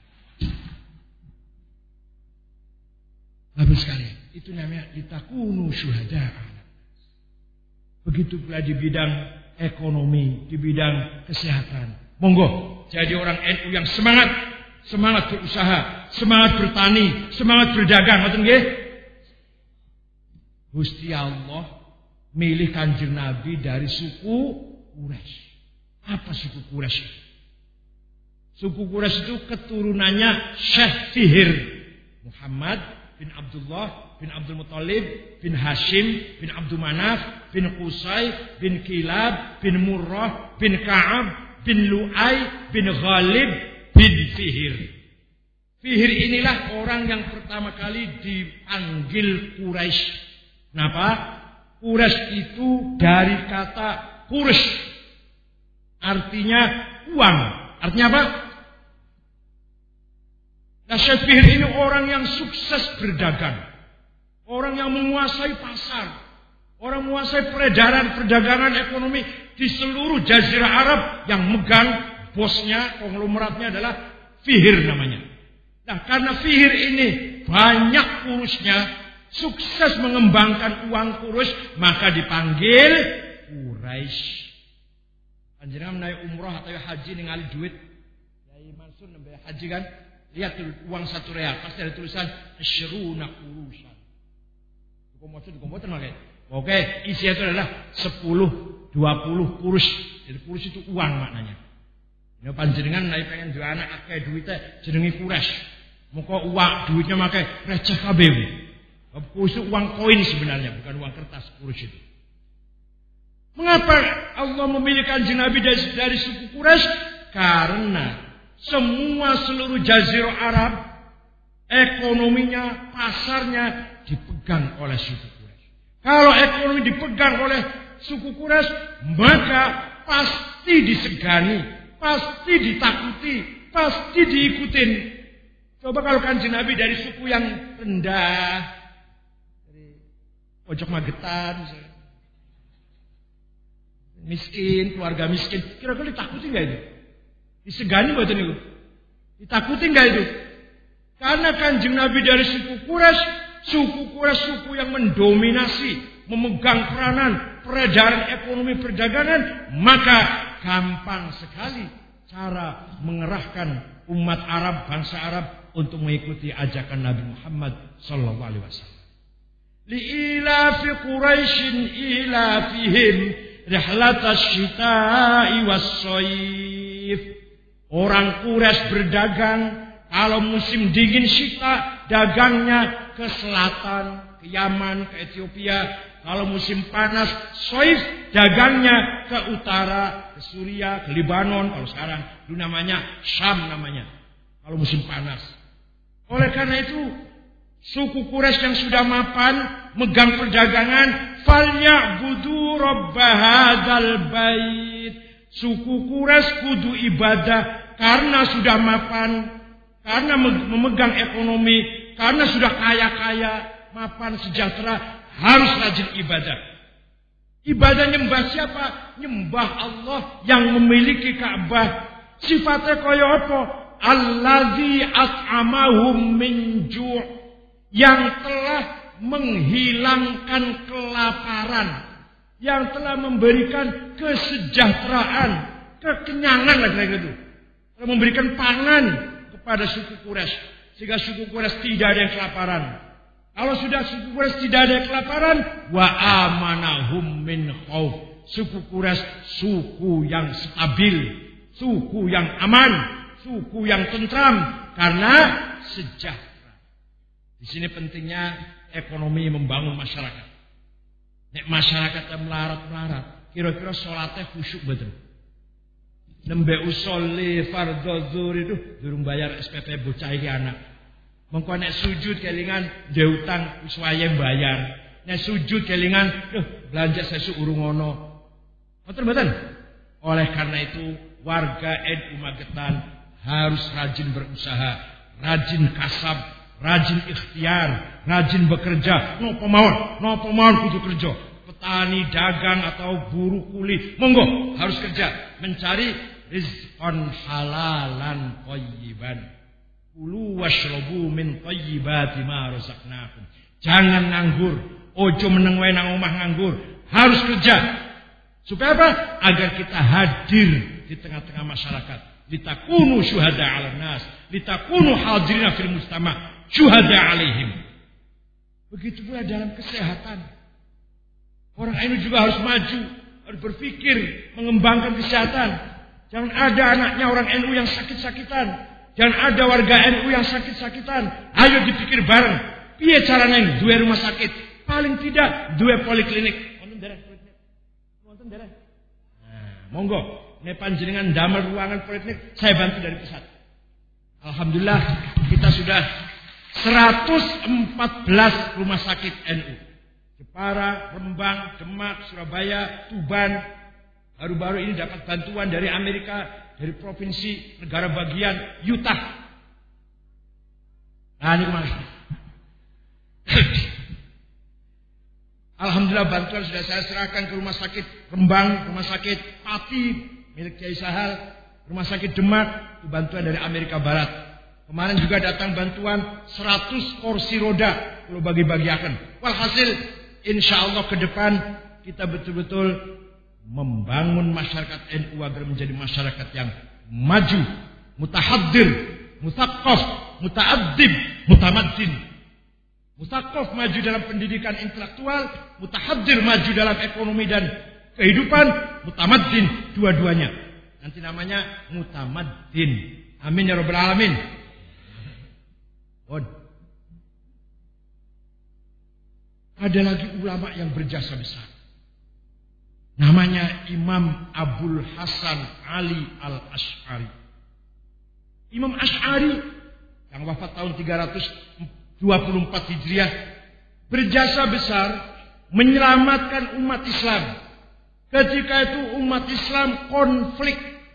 Habis sekali, itu namanya litakunu syuhada. Begitu pula di bidang ekonomi, di bidang kesehatan. Monggo, jadi orang NU yang semangat berusaha, semangat bertani, semangat berdagang, ngoten nggih? Gusti Allah milih Kanjeng Nabi dari suku Quraisy. Apa suku Quraisy? Suku Quraisy itu keturunannya Syekh Fihr Muhammad bin Abdullah bin Abdul Muttalib bin Hashim bin Abdul Manaf bin Qusay bin Kilab bin Murrah bin Ka'ab bin Lu'ay bin Ghalib bin Fihr. Fihr inilah orang yang pertama kali dipanggil Quraisy. Kenapa? Quraisy itu dari kata Quraish, artinya uang. Artinya apa? Nah, Syekh Fihr ini orang yang sukses berdagang, orang yang menguasai pasar, orang menguasai peredaran perdagangan ekonomi di seluruh Jazirah Arab. Yang megang bosnya, konglomeratnya adalah Fihr namanya. Nah, karena Fihr ini banyak kurusnya, sukses mengembangkan uang kurus, maka dipanggil Quraisy. Panjenengan naik umroh atau haji ningali duit, Yai Mansur nembe haji kan? Lihat uang 1 real, pasti ada tulisan asyruna kurusan. Komputer makanya. Oke, isinya itu adalah 10, 20 kurus. Jadi kurus itu uang maknanya. Ya panjenengan naik pengen dua anak akeh duitnya jenenge Quraisy. Muka uang duitnya makai receh kabeh. Kurus itu uang koin sebenarnya, bukan uang kertas kurus itu. Mengapa Allah memilih Kanjeng Nabi dari suku Quraisy? Karena seluruh Jazirah Arab ekonominya, pasarnya dipegang oleh suku Quraisy. Kalau ekonomi dipegang oleh suku Quraisy, maka pasti disegani, pasti ditakuti, pasti diikutin. Coba kalau Kanjeng Nabi dari suku yang rendah, dari pojok Magetan, miskin, keluarga miskin, kira-kira ditakuti nggak itu? Disegani buat itu? Ditakuti nggak itu? Karena Kanjeng Nabi dari suku Quraisy, suku yang mendominasi, memegang peranan peredaran ekonomi perdagangan, maka gampang sekali cara mengerahkan umat Arab, bangsa Arab untuk mengikuti ajakan Nabi Muhammad sallallahu alaihi wasallam. Li'ilafi Quraisyin ilafihim rihlatash syita'i was-shayf. Orang Quraisy berdagang, kalau musim dingin syita, dagangnya ke selatan, ke Yaman, ke Ethiopia. Kalau musim panas, Soif, dagangnya ke utara, ke Suriah, ke Lebanon. Kalau sekarang dulu namanya Syam namanya. Kalau musim panas. Oleh karena itu, suku Quraisy yang sudah mapan, megang perdagangan, falyabudu rabb hadzal bait. Suku Quraisy kudu ibadah karena sudah mapan, karena memegang ekonomi, karena sudah kaya-kaya, mapan, sejahtera. Harus rajin ibadah. Ibadah nyembah siapa? Nyembah Allah yang memiliki Ka'bah. Sifatnya kaya apa? Allazi at'amahum min ju'. Yang telah menghilangkan kelaparan. Yang telah memberikan kesejahteraan, kekenyangan lah kira-kira itu. Telah memberikan pangan kepada suku Quraisy. Sehingga suku Quraisy tidak ada yang kelaparan. Kalau sudah suku Quraisy tidak ada kelaparan, wa amanahum min khauf. Suku Quraisy suku yang stabil, suku yang aman, suku yang tentram karena sejahtera. Di sini pentingnya ekonomi membangun masyarakat. Nek masyarakat melarat-melarat, kira-kira salatnya khusyuk betul. Nembe usolli fardhu zuhur itu durung bayar SPP bocah iki anak. Mengko nek sujud kelingan ndek utang wis wayahe bayar. Nek sujud kelingan, belanja sesuk urung ono. Ngoten mboten? Oleh karena itu warga NU Magetan harus rajin berusaha, rajin kasab, rajin ikhtiar, rajin bekerja. Nopo mawon kudu kerja. Petani, dagang atau buruh kuli, monggo harus kerja mencari rizqan halalan thayyiban. Kulu washrabu min thayyibati ma razaqnakum. Jangan nganggur, ojo meneng wae nang omah nganggur, harus kerja. Supaya apa? Agar kita hadir di tengah-tengah masyarakat. Litakunu syuhada 'alan nas, litakunu hadirina fil mujtama, syuhada 'alaihim. Begitu pula dalam kesehatan. Orang NU juga harus maju, harus berpikir mengembangkan kesehatan. Jangan ada anaknya orang NU yang sakit-sakitan. Jangan ada warga NU yang sakit-sakitan. Ayo dipikir bareng. Piye caranya duwe rumah sakit? Paling tidak duwe poliklinik. Wonten daerah. Nah, monggo. Nek panjenengan damel ruangan poliklinik, saya bantu dari pusat. Alhamdulillah kita sudah 114 rumah sakit NU. Jepara, Rembang, Demak, Surabaya, Tuban. Baru-baru ini dapat bantuan dari Amerika, dari provinsi negara bagian Utah. Nah, ini kemarin. Alhamdulillah bantuan sudah saya serahkan ke rumah sakit Rembang, rumah sakit Pati milik Kiai Sahal, rumah sakit Demak, itu bantuan dari Amerika Barat. Kemarin juga datang bantuan 100 kursi roda kalau bagi-bagiakan. Walhasil insyaallah ke depan kita betul-betul membangun masyarakat NU agar menjadi masyarakat yang maju, mutahaddir, mutsaqqaf, muta'addib, mutamaddin. Mutsaqqaf maju dalam pendidikan intelektual, mutahaddir maju dalam ekonomi dan kehidupan, mutamaddin dua-duanya. Nanti namanya mutamaddin. Amin ya rabbal alamin. Ada lagi ulama yang berjasa besar. Namanya Imam Abul Hasan Ali Al-Asy'ari. Imam Asy'ari yang wafat tahun 324 Hijriah berjasa besar menyelamatkan umat Islam. Ketika itu umat Islam konflik,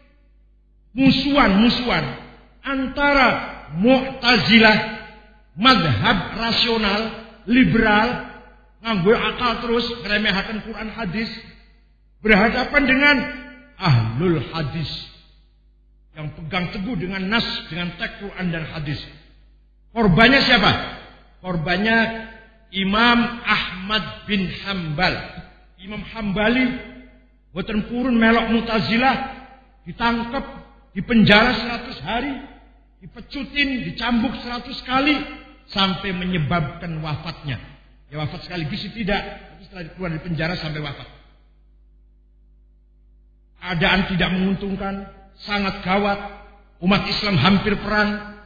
musuhan antara Mu'tazilah, mazhab rasional, liberal, nganggo akal terus ngeremehaken Quran hadis, berhadapan dengan ahlul hadis yang pegang teguh dengan nas, dengan teks Quran dan hadis. Korbannya siapa? Korbannya Imam Ahmad bin Hambal. Imam Hambali boten purun melok Mu'tazilah, ditangkap, dipenjara 100 hari, dipecutin, dicambuk 100 kali sampai menyebabkan wafatnya. Ya wafat sekaligus tidak, tapi setelah keluar dari penjara sampai wafat. Keadaan tidak menguntungkan, sangat gawat. Umat Islam hampir perang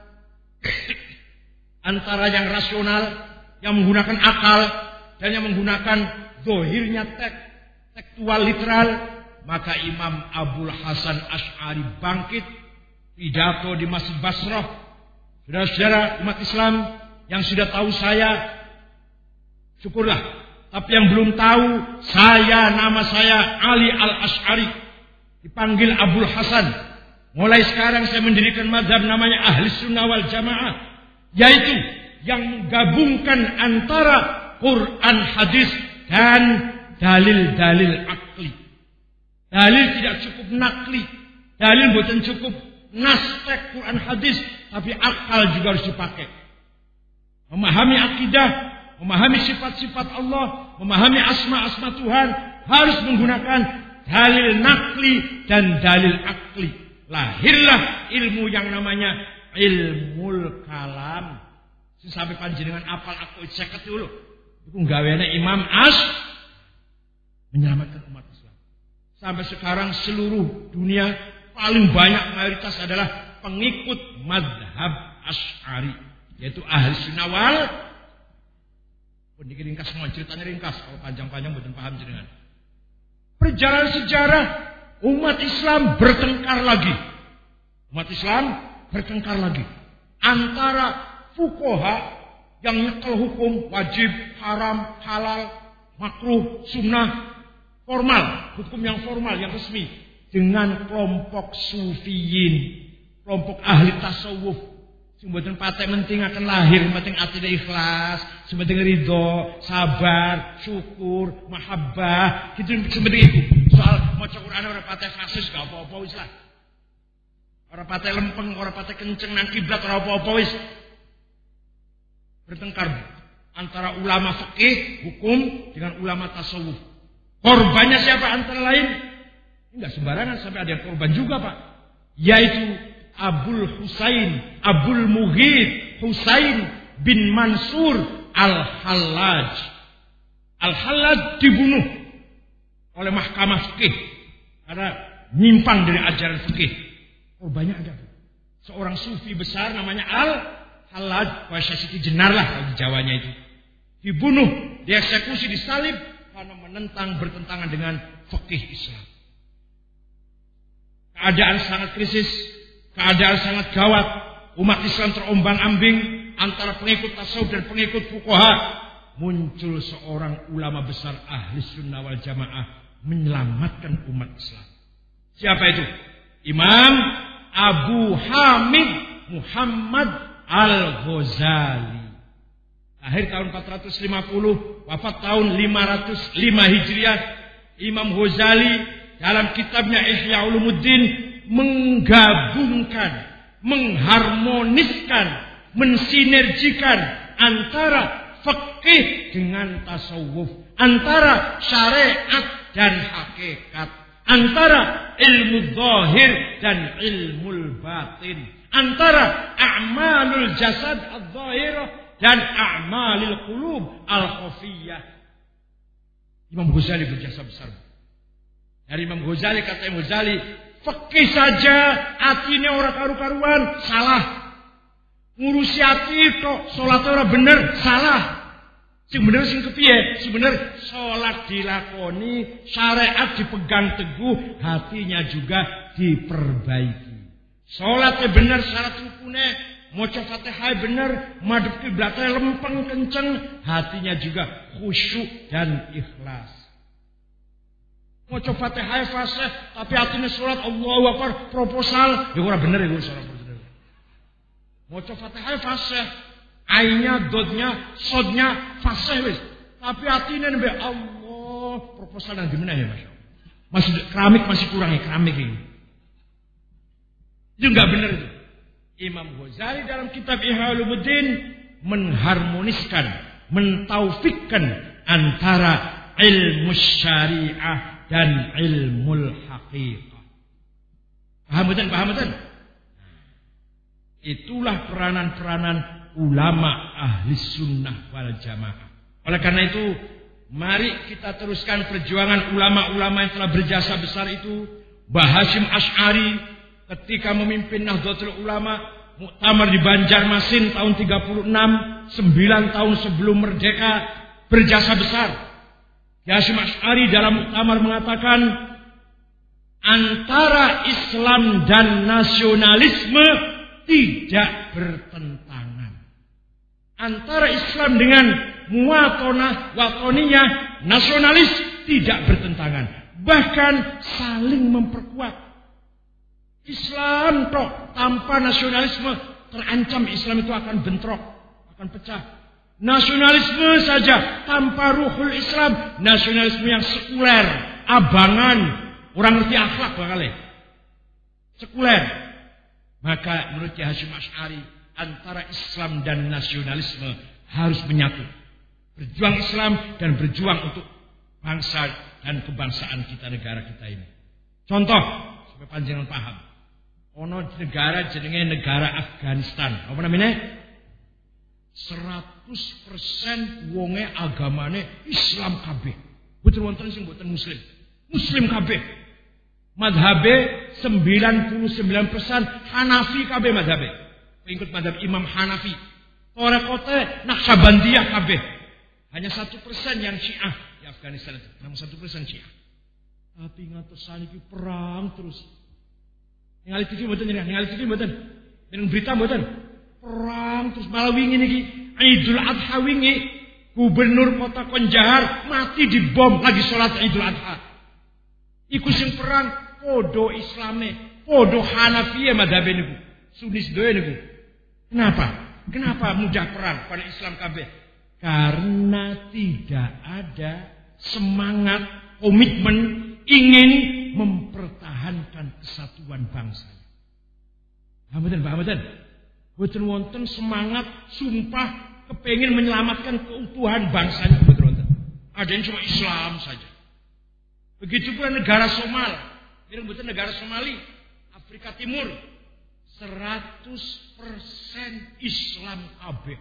antara yang rasional, yang menggunakan akal, dan yang menggunakan zahirnya tekstual literal. Maka Imam Abul Hasan Asy'ari bangkit, pidato di Masjid Basrah. Saudara-saudara umat Islam yang sudah tahu saya, syukurlah. Tapi yang belum tahu, nama saya Ali Al-Asy'ari, dipanggil Abul Hasan. Mulai sekarang saya mendirikan mazhab namanya Ahli Sunnah wal Jamaah, yaitu yang menggabungkan antara Quran hadis dan dalil-dalil akli. Dalil tidak cukup nakli, dalil bukan cukup nas teks Quran hadis, tapi akal juga harus dipakai. Memahami akidah, memahami sifat-sifat Allah, memahami asma-asma Tuhan, harus menggunakan dalil nakli dan dalil akli. Lahirlah ilmu yang namanya ilmul kalam. Sampai panjenengan apal aku seket dulu. Itu gaweane Imam menyelamatkan umat Islam. Sampai sekarang seluruh dunia paling banyak mayoritas adalah pengikut mazhab Asy'ari, yaitu Ahli Sunnah wal. Niki ringkas semua, ceritanya ringkas. Kalau panjang-panjang mboten paham jenengan. Perjalanan sejarah umat Islam bertengkar lagi. Umat Islam bertengkar lagi antara fuqaha yang nyekel hukum wajib, haram, halal, makruh, sunnah, formal, hukum yang formal, yang resmi, dengan kelompok sufiyin, kelompok ahli tasawuf sing mboten patek mentingaken lahir, penting atine ikhlas, sementing ridho, sabar, syukur, mahabbah, gitu sementing iku. Soal maca Quran ora patek fasis gak apa-apa wis lah. Ora patek lempeng, ora patek kenceng nang kiblat ora apa-apa wis. Bertengkar antara ulama fikih, hukum dengan ulama tasawuf. Korbannya siapa antara lain? Enggak sembarangan sampai ada yang korban juga, Pak. Yaitu Abul Husain, Abul Mughith Husain bin Mansur Al-Hallaj. Al-Hallaj dibunuh oleh mahkamah fikih karena nyimpang dari ajaran fikih. Korbannya ada. Seorang sufi besar namanya Al-Hallaj, Wasya Siti Jenar lah kalau di Jawanya itu. Dibunuh, dieksekusi, disalib karena bertentangan dengan fikih Islam. Keadaan sangat krisis, keadaan sangat gawat. Umat Islam terombang-ambing antara pengikut tasawuf dan pengikut fuqaha. Muncul seorang ulama besar ahli sunnah wal jamaah menyelamatkan umat Islam. Siapa itu? Imam Abu Hamid Muhammad Al-Ghazali. Lahir tahun 450, wafat tahun 505 Hijriah. Imam Ghazali dalam kitabnya Ihya Ulumuddin menggabungkan, mengharmoniskan, mensinergikan antara fikih dengan tasawuf, antara syariat dan hakikat, antara ilmu zahir dan ilmu batin, antara a'malul jasad az-zahirah dan a'malil qulub al-khafiyah. Imam Ghazali berjasa besar. Dari Imam Ghazali, kata Imam Ghazali, fikih saja atine ora karu-karuan, salah. Ngurusi ati tok, salat ora bener, salah. Sing bener sing kepiye? Sing bener salat dilakoni, syariat dipegang teguh, hatinya juga diperbaiki. Salatnya bener, syarat rukune, maca Fatihah bener, madhep kiblatnya lempeng kenceng, hatinya juga khusyuk dan ikhlas. Maca Fatihah fasih, tapi hatinya salat Allahu Akbar proposal, ya ora bener iku salat bener. Maca Fatihah fasih, ainnya, dodnya, sodnya fasih wis, tapi hatinya nembe Allah proposal nang dimana ya Mas? Masih keramik masih kurang ya keramik ini. Itu enggak bener itu. Imam Ghazali dalam kitab Ihya Ulumuddin mengharmoniskan, mentaufikkan antara ilmu syariah dan ilmu haqiqah. Paham betul? Itulah peranan-peranan ulama ahli sunnah wal jamaah. Oleh karena itu, mari kita teruskan perjuangan ulama-ulama yang telah berjasa besar itu. Mbah Hasyim Asy'ari ketika memimpin Nahdlatul Ulama, muktamar di Banjarmasin tahun 36, 9 tahun sebelum merdeka, berjasa besar. Hasyim Asy'ari dalam muktamar mengatakan, antara Islam dan nasionalisme tidak bertentangan. Antara Islam dengan muwatonah, watoniyah, nasionalis tidak bertentangan. Bahkan saling memperkuat. Islam tok tanpa nasionalisme terancam Islam itu akan bentrok, akan pecah. Nasionalisme saja tanpa ruhul Islam, nasionalisme yang sekuler, abangan, orang ngerti akhlak bakal sekuler. Maka menurut Hasyim Asy'ari, antara Islam dan nasionalisme harus menyatu. Berjuang Islam dan berjuang untuk bangsa dan kebangsaan kita, negara kita ini. Contoh supaya panjenengan paham. Ono negara jenenge negara Afghanistan. Apa namanya? 100% wonge agamane Islam kabeh. Boten wonten sing boten muslim. Muslim kabeh. Madhabe 99% Hanafi kabeh madhabe. Pengikut madhab Imam Hanafi. Tarekote Naqsyabandiyah kabeh. Hanya 1% yang Syiah di Afghanistan itu. 61% Syiah. Tapi ngantos saniki perang terus. Ningali TV mboten jenengan, ningali TV mboten. Jeneng berita mboten. Perang terus malah wingi niki Idul Adha wingi gubernur kota Konjahar mati dibom lagi sholat Idul Adha. Iku sing perang podo Islame, podo Hanafiye madhabe niku. Sunni sedoyo niku. Kenapa mudah perang pada Islam kabeh? Karena tidak ada semangat, komitmen ingin mempertahankan kesatuan bangsa. Paham mboten? Boten wonten semangat, sumpah kepengin menyelamatkan keutuhan bangsanya boten wonten. Ada yang cuma Islam saja. Begitu pula negara Somal. Mireng boten negara Somali, Afrika Timur. 100% Islam kabeh.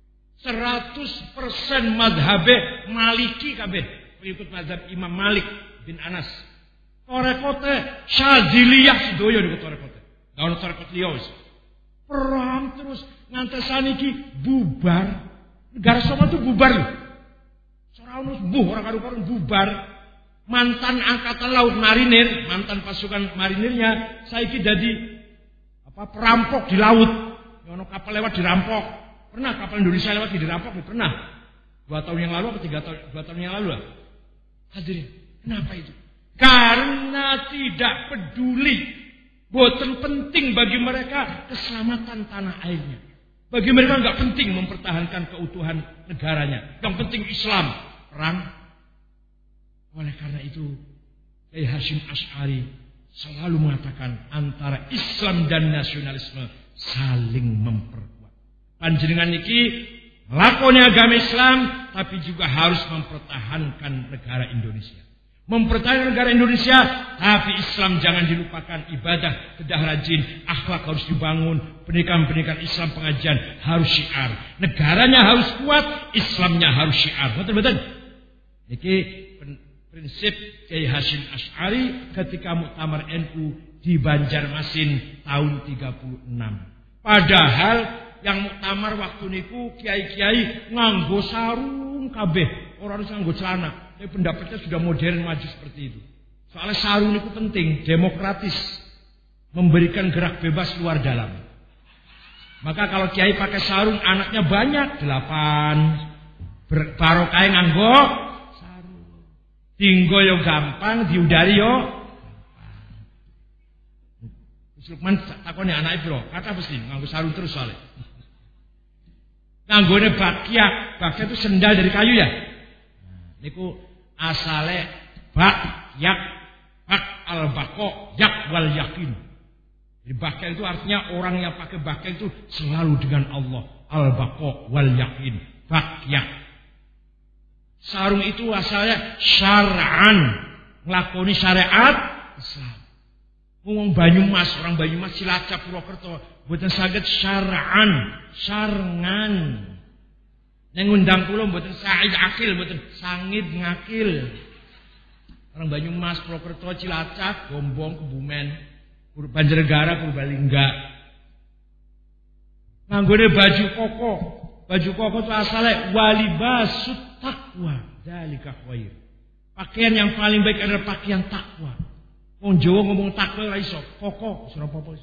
100% madhabe Maliki kabeh. Pengikut mazhab Imam Malik bin Anas. Torekote Syadziliyah sedoyo niku torekote. Lah ono torekot liya wis. Perang terus ngantos saniki bubar. Negara Somal itu bubar lho. Ora ono mbuh ora karu-karu bubar. Mantan angkatan laut marinir, mantan pasukan marinirnya saiki dadi perampok di laut. Ono kapal lewat dirampok. Pernah kapal Indonesia lewat dirampok? Pernah. 2 tahun yang lalu atau 2 tahun yang lalu lah. Hadirin, kenapa itu? Karena tidak peduli. Boten penting bagi mereka keselamatan tanah airnya. Bagi mereka enggak penting mempertahankan keutuhan negaranya. Yang penting Islam, perang. Oleh karena itu, Kiai Hasyim Asy'ari selalu mengatakan antara Islam dan nasionalisme saling memperkuat. Panjenengan niki lakoni agama Islam tapi juga harus mempertahankan negara Indonesia. Mempertahankan negara Indonesia tapi Islam jangan dilupakan, ibadah kedah rajin, akhlak harus dibangun, pendidikan Islam pengajian harus syiar. Negaranya harus kuat, Islamnya harus syiar. Betul-betul. Niki prinsip Kiai Hasyim Asy'ari ketika muktamar NU di Banjarmasin tahun 36. Padahal yang muktamar waktu niku kiai-kiai nganggo sarung kabeh, ora harus nganggo celana. Tapi pendapatnya sudah modern maju seperti itu. Soalnya sarung niku penting, demokratis, memberikan gerak bebas luar dalam. Maka kalau kiai pakai sarung anaknya banyak, 8. Barokah nganggo tinggo yo gampang, diudari yo gampang. Lukman takone anake piro? Kata mesti nganggo sarung terus soalnya. Nganggone bakyak. Bakyak itu sendal dari kayu ya. Niku asale bakyak, bak al-baqo, yak wal yakin. Jadi bakyak itu artinya orang yang pakai bakyak itu selalu dengan Allah. Al-baqo wal yakin. Bakyak. Sarung itu asalnya syar'an, nglakoni syariat Islam. Wong Banyumas, orang Banyumas Cilacap Purwokerto mboten saged syar'an, syarngan. Ning ngundang kula mboten Said Akil, mboten Sangid Ngakil. Orang Banyumas, Purwokerto, Cilacap, Gombong, Kebumen, Banjarnegara, Purbalingga. Nganggone baju koko. Baju koko itu asalnya walibasut takwa, dzalika khair. Pakaian yang paling baik adalah pakaian takwa. Wong Jawa ngomong takwa ora iso, koko ora apa-apa.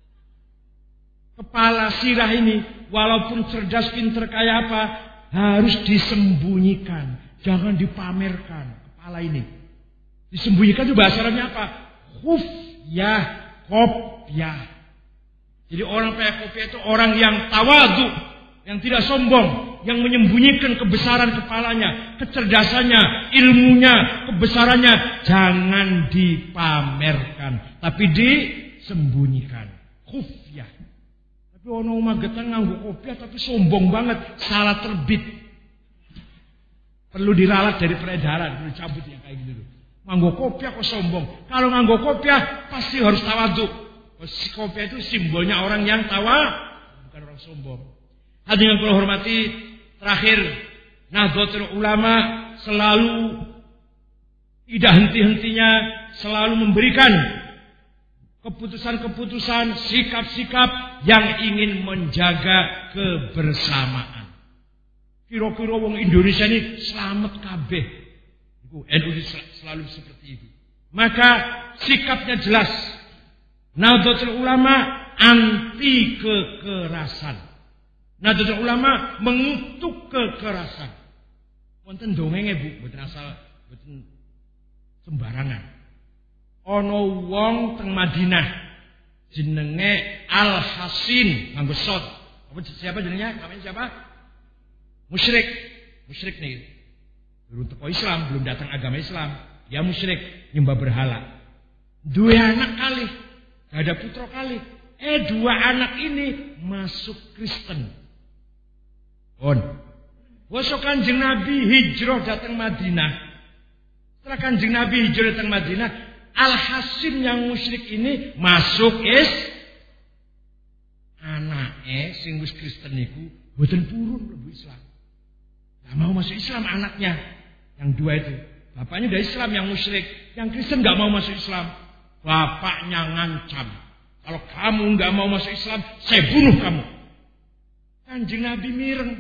Kepala sirah ini walaupun cerdas pinter kaya apa harus disembunyikan, jangan dipamerkan kepala ini. Disembunyikan itu bahasa Arabnya apa? Khufyah, kopyah. Jadi orang pakai kopyah itu orang yang tawadhu, yang tidak sombong, yang menyembunyikan kebesaran kepalanya, kecerdasannya, ilmunya, kebesarannya jangan dipamerkan, tapi disembunyikan. Khufyah. Tapi ono magetan nganggo kopiah tapi sombong banget, salah terbit. Perlu diralat dari peredaran, perlu cabut yang kayak gitu. Nganggo kopiah kok sombong. Kalau nganggo kopiah pasti harus tawadhu. Si kopiah itu simbolnya orang yang bukan orang sombong. Hadirin yang kula hormati, terakhir Nahdlatul Ulama selalu tidak henti-hentinya selalu memberikan keputusan-keputusan, sikap-sikap yang ingin menjaga kebersamaan. Kira-kira wong Indonesia ini selamat kabeh. NU selalu seperti itu. Maka sikapnya jelas. Nahdlatul Ulama anti kekerasan. Nahdlatul Ulama mengutuk kekerasan. Wonten dongenge Bu, mboten asal mboten sembarangan. Ana wong teng Madinah jenenge Al-Hasin nganggo sod. Apa siapa jenengnya? Namanya siapa? Musyrik. Musyrik nih. Belum teko Islam, belum datang agama Islam. Dia musyrik, nyembah berhala. Dua anak kali, gak ada putra kali. Dua anak ini masuk Kristen. Bosok Kanjeng Nabi hijrah datang Madinah. Setelah Kanjeng Nabi hijrah datang Madinah, Al-Hasin yang musyrik ini masuk anake sing wis Kristen niku mboten purun mlebu Islam. Enggak mau masuk Islam anaknya. Yang dua itu. Bapaknya udah Islam yang musyrik, yang Kristen enggak mau masuk Islam. Bapaknya ngancam, kalau kamu enggak mau masuk Islam, saya bunuh kamu. Kanjeng Nabi mireng.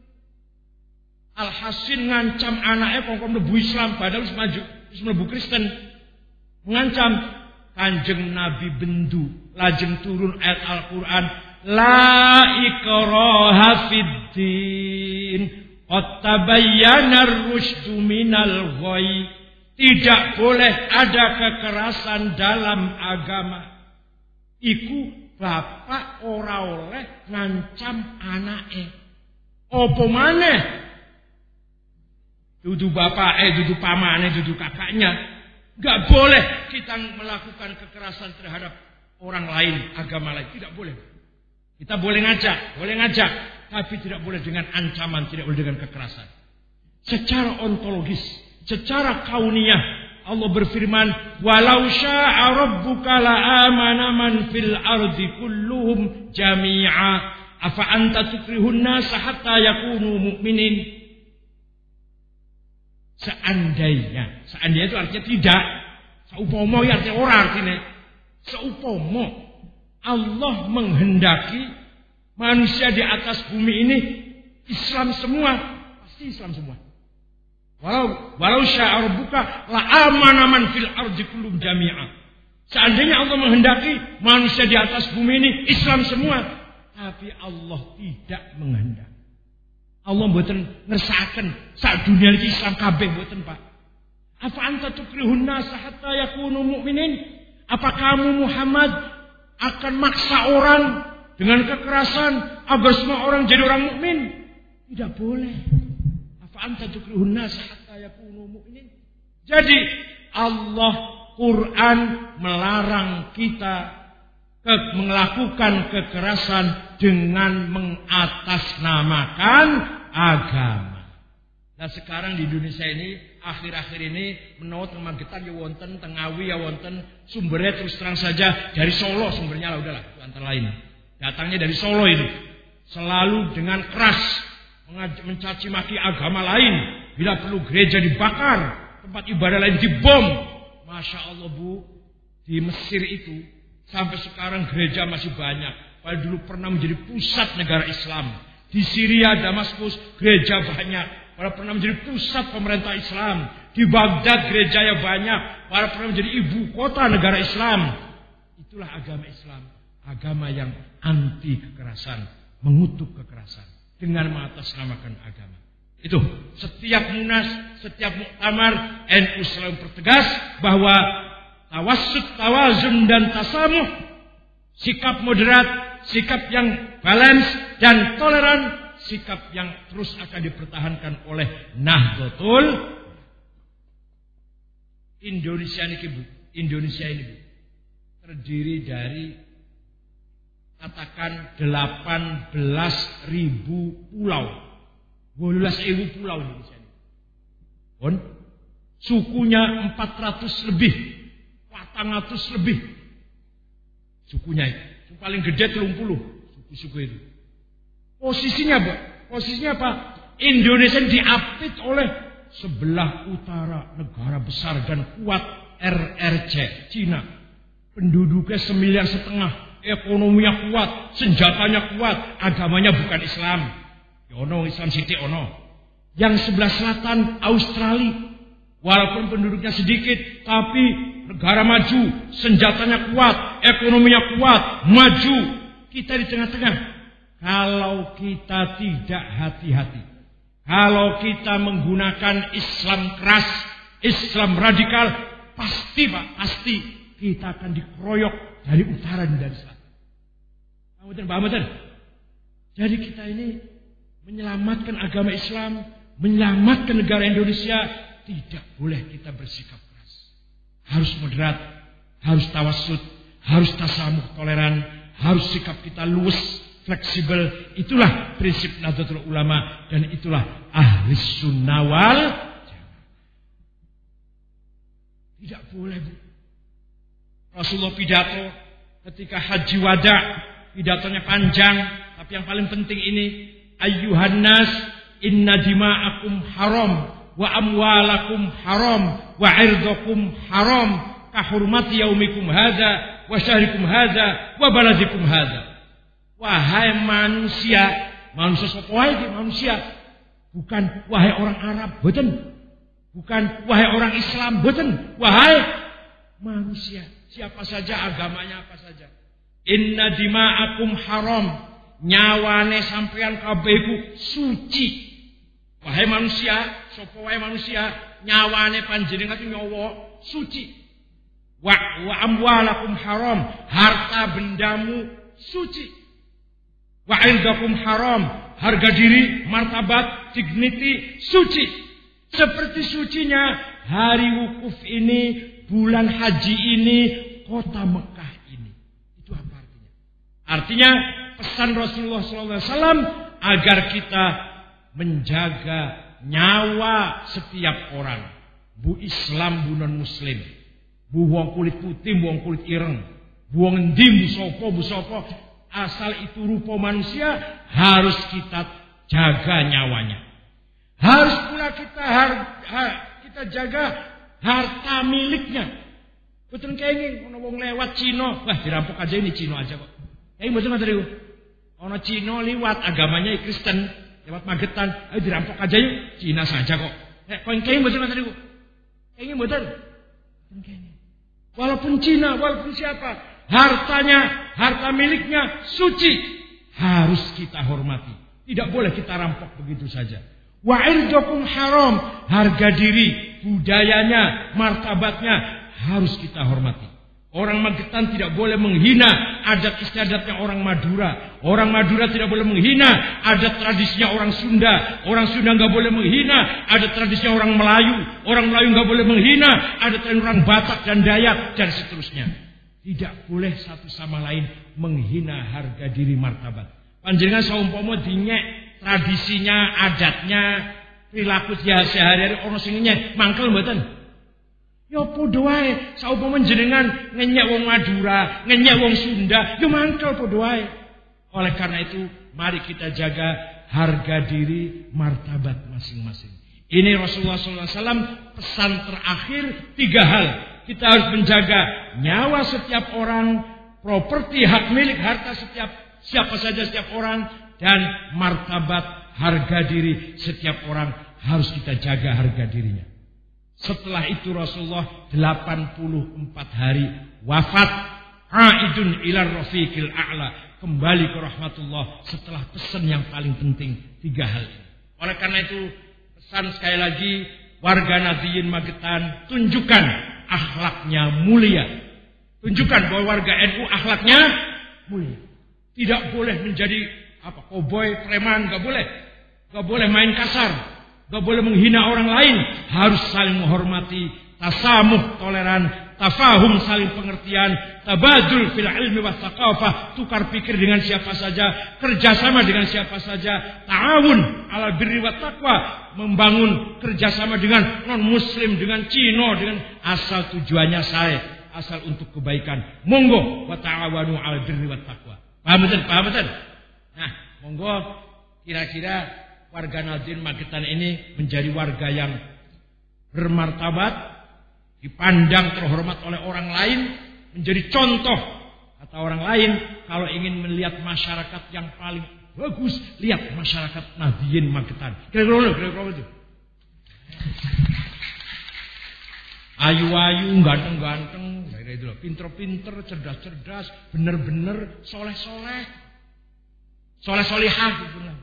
Al-Hasin ngancam anaknya kok mlebu Islam padahal wis mlebu Kristen. Mengancam. Kanjeng Nabi bendu, lajeng turun ayat Al-Qur'an, la ikraha fiddin, qad tabayyana ar-rusydu minal ghayy. Tidak boleh ada kekerasan dalam agama. Iku bapak ora oleh ngancam anake. Apa maneh? Dudu bapak, dudu pamane, dudu kakaknya. Enggak boleh kita melakukan kekerasan terhadap orang lain, agama lain. Tidak boleh. Kita boleh ngajak, tapi tidak boleh dengan ancaman, tidak boleh dengan kekerasan. Secara ontologis, secara kauniyah, Allah berfirman, "Walau syaa rabbuka la'amana man fil ardi kulluhum jami'a, afa anta tukrihun nasa hatta yakunu mu'minin." Seandainya itu artinya tidak. Seupomo ya artinya orang artinya. Seupomo Allah menghendaki manusia di atas bumi ini Islam semua, pasti Islam semua. Walau syaa rabbuka la amana man fil ardi kullum jami'a. Seandainya Allah menghendaki manusia di atas bumi ini Islam semua, tapi Allah tidak menghendaki. Allah mboten ngersakaken sak dunia iki Islam kabeh mboten, Pak. Apa anta tukrihun nas hatta yakunu mu'minin? Apa kamu Muhammad akan maksa orang dengan kekerasan agar semua orang jadi orang mukmin? Tidak boleh. Apa anta tukrihun nas hatta yakunu mu'minin? Jadi Allah Quran melarang kita melakukan kekerasan dengan mengatasnamakan agama. Nah sekarang di Indonesia ini akhir-akhir ini menawa teng Magetan ya wonten, teng Ngawi ya wonten, sumbernya terus terang saja dari Solo sumbernya lah udahlah itu antara lain. Datangnya dari Solo ini. Selalu dengan keras mencaci maki agama lain, bila perlu gereja dibakar, tempat ibadah lain dibom. Masya Allah Bu, di Mesir itu sampai sekarang gereja masih banyak. Padahal dulu pernah menjadi pusat negara Islam. Di Syria, Damaskus, gereja banyak. Padahal pernah menjadi pusat pemerintah Islam. Di Baghdad, gereja yang banyak. Padahal pernah menjadi ibu kota negara Islam. Itulah agama Islam. Agama yang anti kekerasan. Mengutuk kekerasan. Dengan mengatasnamakan agama. Itu. Setiap munas, setiap muktamar, NU selalu bertegas bahwa tawassut, tawazun dan tasamuh, sikap moderat, sikap yang balance dan toleran, sikap yang terus akan dipertahankan oleh Nahdlatul Indonesia ini Bu. Indonesia ini Bu, terdiri dari katakan 18.000 pulau. 18.000 pulau Indonesia ini. Sukunya 400 lebih. 400 lebih sukunya itu. Yang paling gede 30 suku-suku itu. Posisinya apa? Indonesia diapit oleh sebelah utara negara besar dan kuat RRC Cina. Penduduknya 1,5 miliar, ekonominya kuat, senjatanya kuat, agamanya bukan Islam. Ono Islam Siti ono. Yang sebelah selatan Australia, walaupun penduduknya sedikit, tapi negara maju, senjatanya kuat, ekonominya kuat, maju. Kita di tengah-tengah. Kalau kita tidak hati-hati, kalau kita menggunakan Islam keras, Islam radikal, pasti Pak, pasti kita akan dikeroyok dari utara dan dari selatan. Paham betul? Jadi kita ini menyelamatkan agama Islam, menyelamatkan negara Indonesia, tidak boleh kita bersikap keras. Harus moderat, harus tawassut, harus tasamuh, toleran, harus sikap kita luwes, fleksibel. Itulah prinsip Nahdlatul Ulama dan itulah ahli sunnah wal jamaah. Tidak boleh, Bu. Rasulullah pidato ketika haji wada, pidatonya panjang, tapi yang paling penting ini, ayyuhan nas inna dima'akum haram wa amwalakum haram wa irdakum haram ka hurmati yaumikum hadza wa syahrikum hadza wa baladikum hadza. Wahai manusia, manusia sapa wae manusia. Bukan wahai orang Arab, boten. Bukan wahai orang Islam, boten. Wahai manusia, siapa saja agamanya apa saja. Inna dima'akum haram, nyawane sampeyan kabeh suci. Wahai manusia, sapa wae manusia, nyawane panjenengan itu nyawa suci. Wa amwalakum haram, harta bendamu suci. Wa irdakum haram, harga diri, martabat, dignity suci. Seperti sucinya hari wukuf ini, bulan haji ini, kota Mekah ini. Itu apa artinya? Artinya pesan Rasulullah SAW agar kita menjaga nyawa setiap orang. Bu Islam, bu non Muslim, bu wong kulit putih, bu wong kulit ireng, bu wong endi, bu sopo, asal itu rupa manusia, harus kita jaga nyawanya. Harus pula kita jaga harta miliknya. Betul kayak ini, wong lewat Cina, wah dirampok aja ini Cina aja kok. Betul nggak tadi? Ono Cina lewat agamanya Kristen, lewat Magetan, ayo dirampok aja yuk, Cina saja kok. Kayak betul nggak tadi? Kayak betul. Walaupun Cina, walaupun siapa, harta miliknya suci, harus kita hormati. Tidak boleh kita rampok begitu saja. Wa irdakum haram, harga diri, budayanya, martabatnya harus kita hormati. Orang Magetan tidak boleh menghina adat istiadatnya orang Madura. Orang Madura tidak boleh menghina adat tradisinya orang Sunda. Orang Sunda nggak boleh menghina adat tradisinya orang Melayu. Orang Melayu nggak boleh menghina adat orang Batak dan Dayak dan seterusnya. Tidak boleh satu sama lain menghina harga diri martabat. Panjenengan saumpama dinyek tradisinya, adatnya, perilaku sehari-hari orang sing nyek mangkel mboten? Ya padha wae, saumpama jenengan ngenyek wong Madura, ngenyek wong Sunda, ya mangkel padha wae. Oleh karena itu, mari kita jaga harga diri martabat masing-masing. Ini Rasulullah SAW pesan terakhir 3 hal. Kita harus menjaga nyawa setiap orang, properti, hak milik, harta siapa saja setiap orang, dan martabat harga diri setiap orang harus kita jaga harga dirinya. Setelah itu Rasulullah 84 hari wafat, aidun ilar rafiqil a'la, kembali ke rahmatullah setelah pesan yang paling penting 3 hal ini. Oleh karena itu pesan sekali lagi, warga Nahdliyin Magetan, tunjukkan akhlaknya mulia. Tunjukkan bahwa warga NU akhlaknya mulia. Tidak boleh menjadi koboi, preman, gak boleh. Gak boleh main kasar, gak boleh menghina orang lain. Harus saling menghormati, tasamuh, toleran, tafahum, saling pengertian, tabadul fil ilmi was thaqafah, tukar pikir dengan siapa saja, kerjasama dengan siapa saja, ta'awun alal birri wat taqwa, membangun kerjasama dengan non muslim, dengan Cina, dengan asal tujuannya asal untuk kebaikan. Monggo wa ta'awanu alal birri wat taqwa. Paham betul? Nah, monggo kira-kira warga Nahdliyin Magetan ini menjadi warga yang bermartabat, dipandang terhormat oleh orang lain, menjadi contoh. Kata orang lain, kalau ingin melihat masyarakat yang paling bagus, lihat masyarakat Nahdliyin Magetan. Kira-kira itu. Ayu-ayu, ganteng-ganteng, pinter-pinter, cerdas-cerdas, bener-bener, soleh-soleh, soleh-solihah.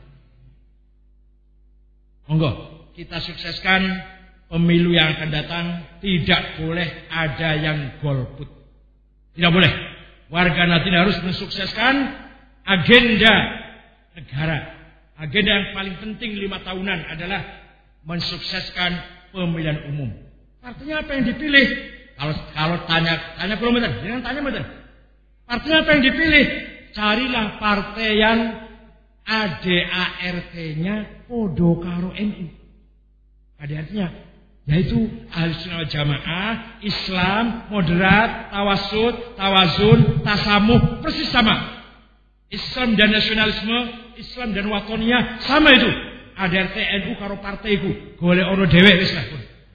Monggo, kita sukseskan pemilu yang akan datang. Tidak boleh ada yang golput. Tidak boleh. Warga Nahdien harus mensukseskan agenda negara. Agenda yang paling penting 5 tahunan adalah mensukseskan pemilihan umum. Artinya apa yang dipilih? Kalau tanya belum betul, jangan tanya betul. Artinya apa yang dipilih? Carilah partai yang ADART-nya podo karo NU. ADART-nya yaitu Ahlussunnah wal Jamaah, Islam, moderat, tawasud, tawazun, tasamuh, persis sama. Islam dan nasionalisme, Islam dan watoniyah sama itu. ADART NU karo partaiku, golek ono dhewe wis lah.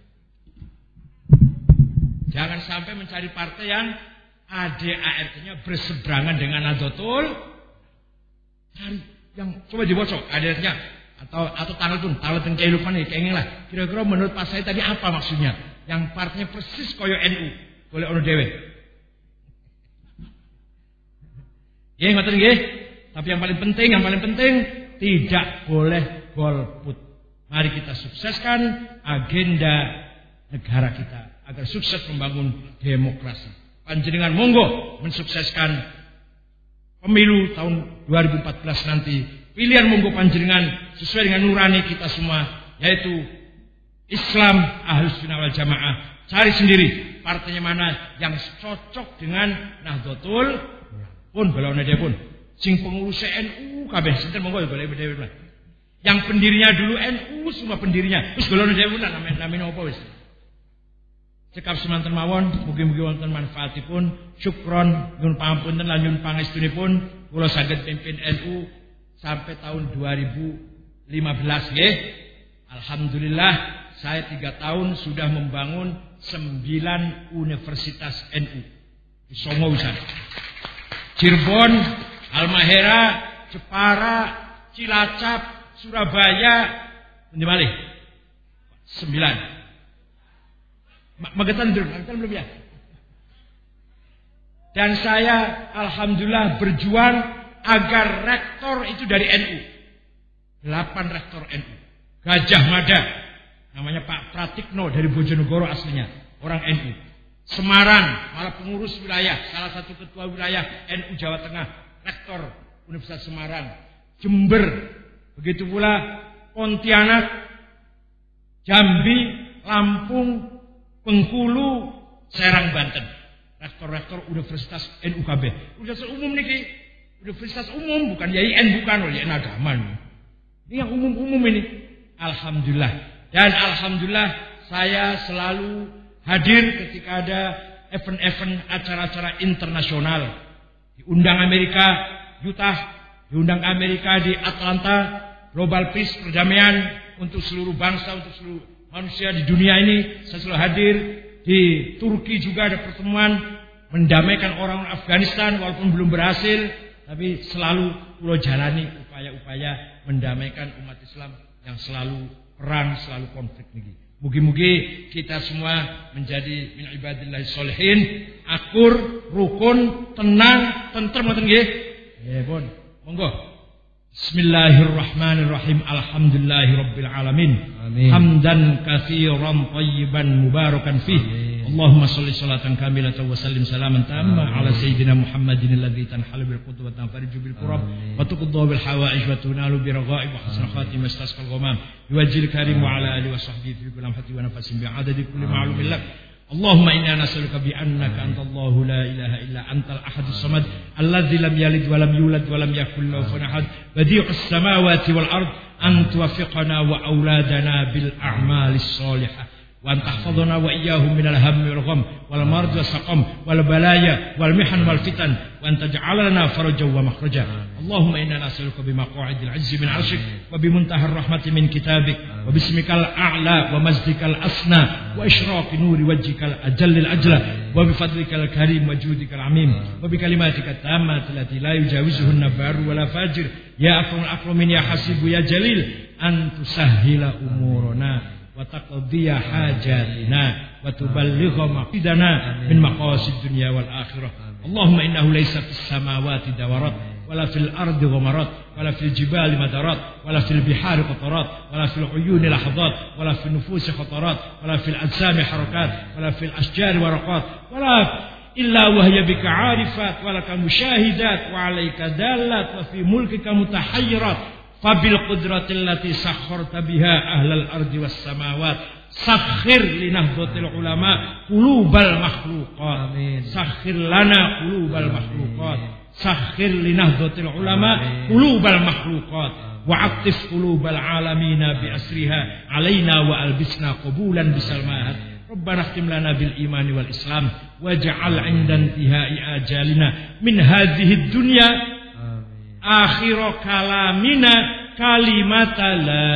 Jangan sampai mencari partai yang ADART-nya berseberangan dengan Nahdlatul. Cari yang coba dibocok ADART-nya atau tanggal teng kehidupan ini kenging lah. Kira-kira menurut Pak saya tadi apa maksudnya? Yang partainya persis koyo NU, golek ono dhewe. Nggih, ngoten nggih. Tapi yang paling penting tidak boleh golput. Mari kita sukseskan agenda negara kita agar sukses membangun demokrasi. Panjenengan monggo mensukseskan pemilu tahun 2014 nanti. Pilihan monggo panjenengan sesuai dengan nurani kita semua, yaitu Islam Ahlussunnah wal Jamaah. Cari sendiri partainya mana yang cocok dengan Nahdlatul pun golongan dia pun. Sing pengurus NU kabeh sinten monggo golek dhewe. Yang pendirinya dulu NU semua pendirinya. Wis golongan dhewe pun namanya apa wis. Cekap semanten mawon, mugi-mugi wonten manfaatipun. Syukron nyuwun pangapunten lan nyuwun pangestunipun kula saged pimpin NU sampai tahun 2015 nggih. Alhamdulillah saya 3 tahun sudah membangun 9 universitas NU. Di Songo wisan. Cirebon, Halmahera, Jepara, Cilacap, Surabaya, endi malih? 9. Magetan belum ya? Dan saya alhamdulillah berjuang agar rektor itu dari NU. 8 rektor NU. Gajah Mada, namanya Pak Pratikno dari Bojonegoro aslinya, orang NU. Semarang, malah pengurus wilayah, salah satu ketua wilayah NU Jawa Tengah, rektor Universitas Semarang. Jember, begitu pula Pontianak, Jambi, Lampung, Bengkulu, Serang, Banten. Rektor-rektor Universitas NU KB. Universitas umum niki. Universitas umum, bukan YIN, bukan YIN agama. Ini yang umum-umum ini. Alhamdulillah. Dan alhamdulillah saya selalu hadir ketika ada event-event acara-acara internasional. Diundang Amerika, Utah, diundang Amerika di Atlanta, Global Peace, perdamaian untuk seluruh bangsa, untuk seluruh manusia di dunia ini. Saya selalu hadir. Di Turki juga ada pertemuan mendamaikan orang Afghanistan walaupun belum berhasil. Tapi selalu pulau jalani upaya-upaya mendamaikan umat Islam yang selalu perang, selalu konflik ini. Mugi-mugi kita semua menjadi min ibadillahi sholihin, akur, rukun, tenang, tentrem ngoten nggih. Nggih, pun. Monggo. Bismillahirrahmanirrahim. Alhamdulillahirabbil alamin. Amin. Hamdan katsiran thayyiban mubarakan fih. Allahumma sholli sholatan kamilatan wa sallim salaman tamma ala sayyidina Muhammadin alladzi tanhalu bil qudwati wa tanfariju bil kurab wa tuqaddu bil hawaij wa tunalu bi raghaib wa husnul khatim istasqal ghamam biwajhil karim wa ala alihi wa sahbihi fi kulli lamhatin wa nafasin bi adadi kulli ma'lumin lak. Allahumma inna nas'aluka bi annaka antallahu la ilaha illa antal ahadus samad alladzi lam yalid wa lam yulad wa lam yakul lahu kufuwan ahad badi'us samawati wal ard an tuwaffiqana wa auladana bil a'malis shalihah وأن تحفظنا وإياهم من الهم والغم والمرض والسقم والبلايا والمحن والفتن وأن تجعل لنا فرجا ومخرجا. اللهم إنا نسألك بمقاعد العز من عرشك وبمنتهى الرحمة من كتابك وباسمك الأعلى ومجدك الأسنى وإشراق نور وجهك الأجل الأجلى وبفضلك الكريم وجودك العميم وبكلماتك التامة التي لا يجاوزهن بار ولا فاجر يا أكرم الأكرمين يا حسيب يا جليل أن تسهل أمورنا وتقضي حاجاتنا وتبلغ مقصدنا من مقاصد الدنيا والآخرة. اللهم إنه ليس في السماوات دورات ولا في الأرض غمرات ولا في الجبال مدرات ولا في البحار قطرات ولا في العيون لحظات ولا في النفوس خطرات ولا في الأجسام حركات ولا في الأشجار ورقات ولا illa wahya bika 'arifat wa laka musyahidat wa 'alaika dallat wa fi mulkika mutahayyirat fabil qudratil lati sakharta biha ahlal ardi was samawat sakhir li nahdhatil ulama qulubal makhluqat amin sakhir lana qulubal makhluqat sakhir li nahdhatil ulama qulubal makhluqat wa aktif qulubal alamina bi asriha alaina wa albisna qabulan bisalmahat Rabbana khtim lana bil imani wal islam waj'al 'inda intihai ajalina min hadhihi dunya akhir kalamina kalimata la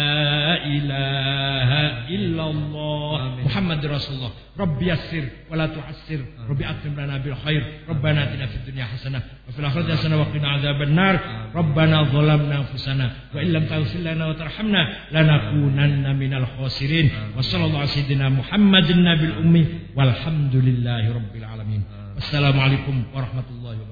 ilaha illallah Muhammad Rasulullah Rabbi yassir wa la tu'assir Rabbi atim lana bil khair Rabbana atina fid dunya hasanah wa fil akhirati hasanah wa qina adzaban nar Rabbana zalamna anfusana wa illam taghfir lana wa tarhamna lanakunanna minal khasirin wa sallallahu ala sayyidina Muhammadin nabil ummi walhamdulillahi rabbil alamin wassalamu alaikum warahmatullahi wabarakatuh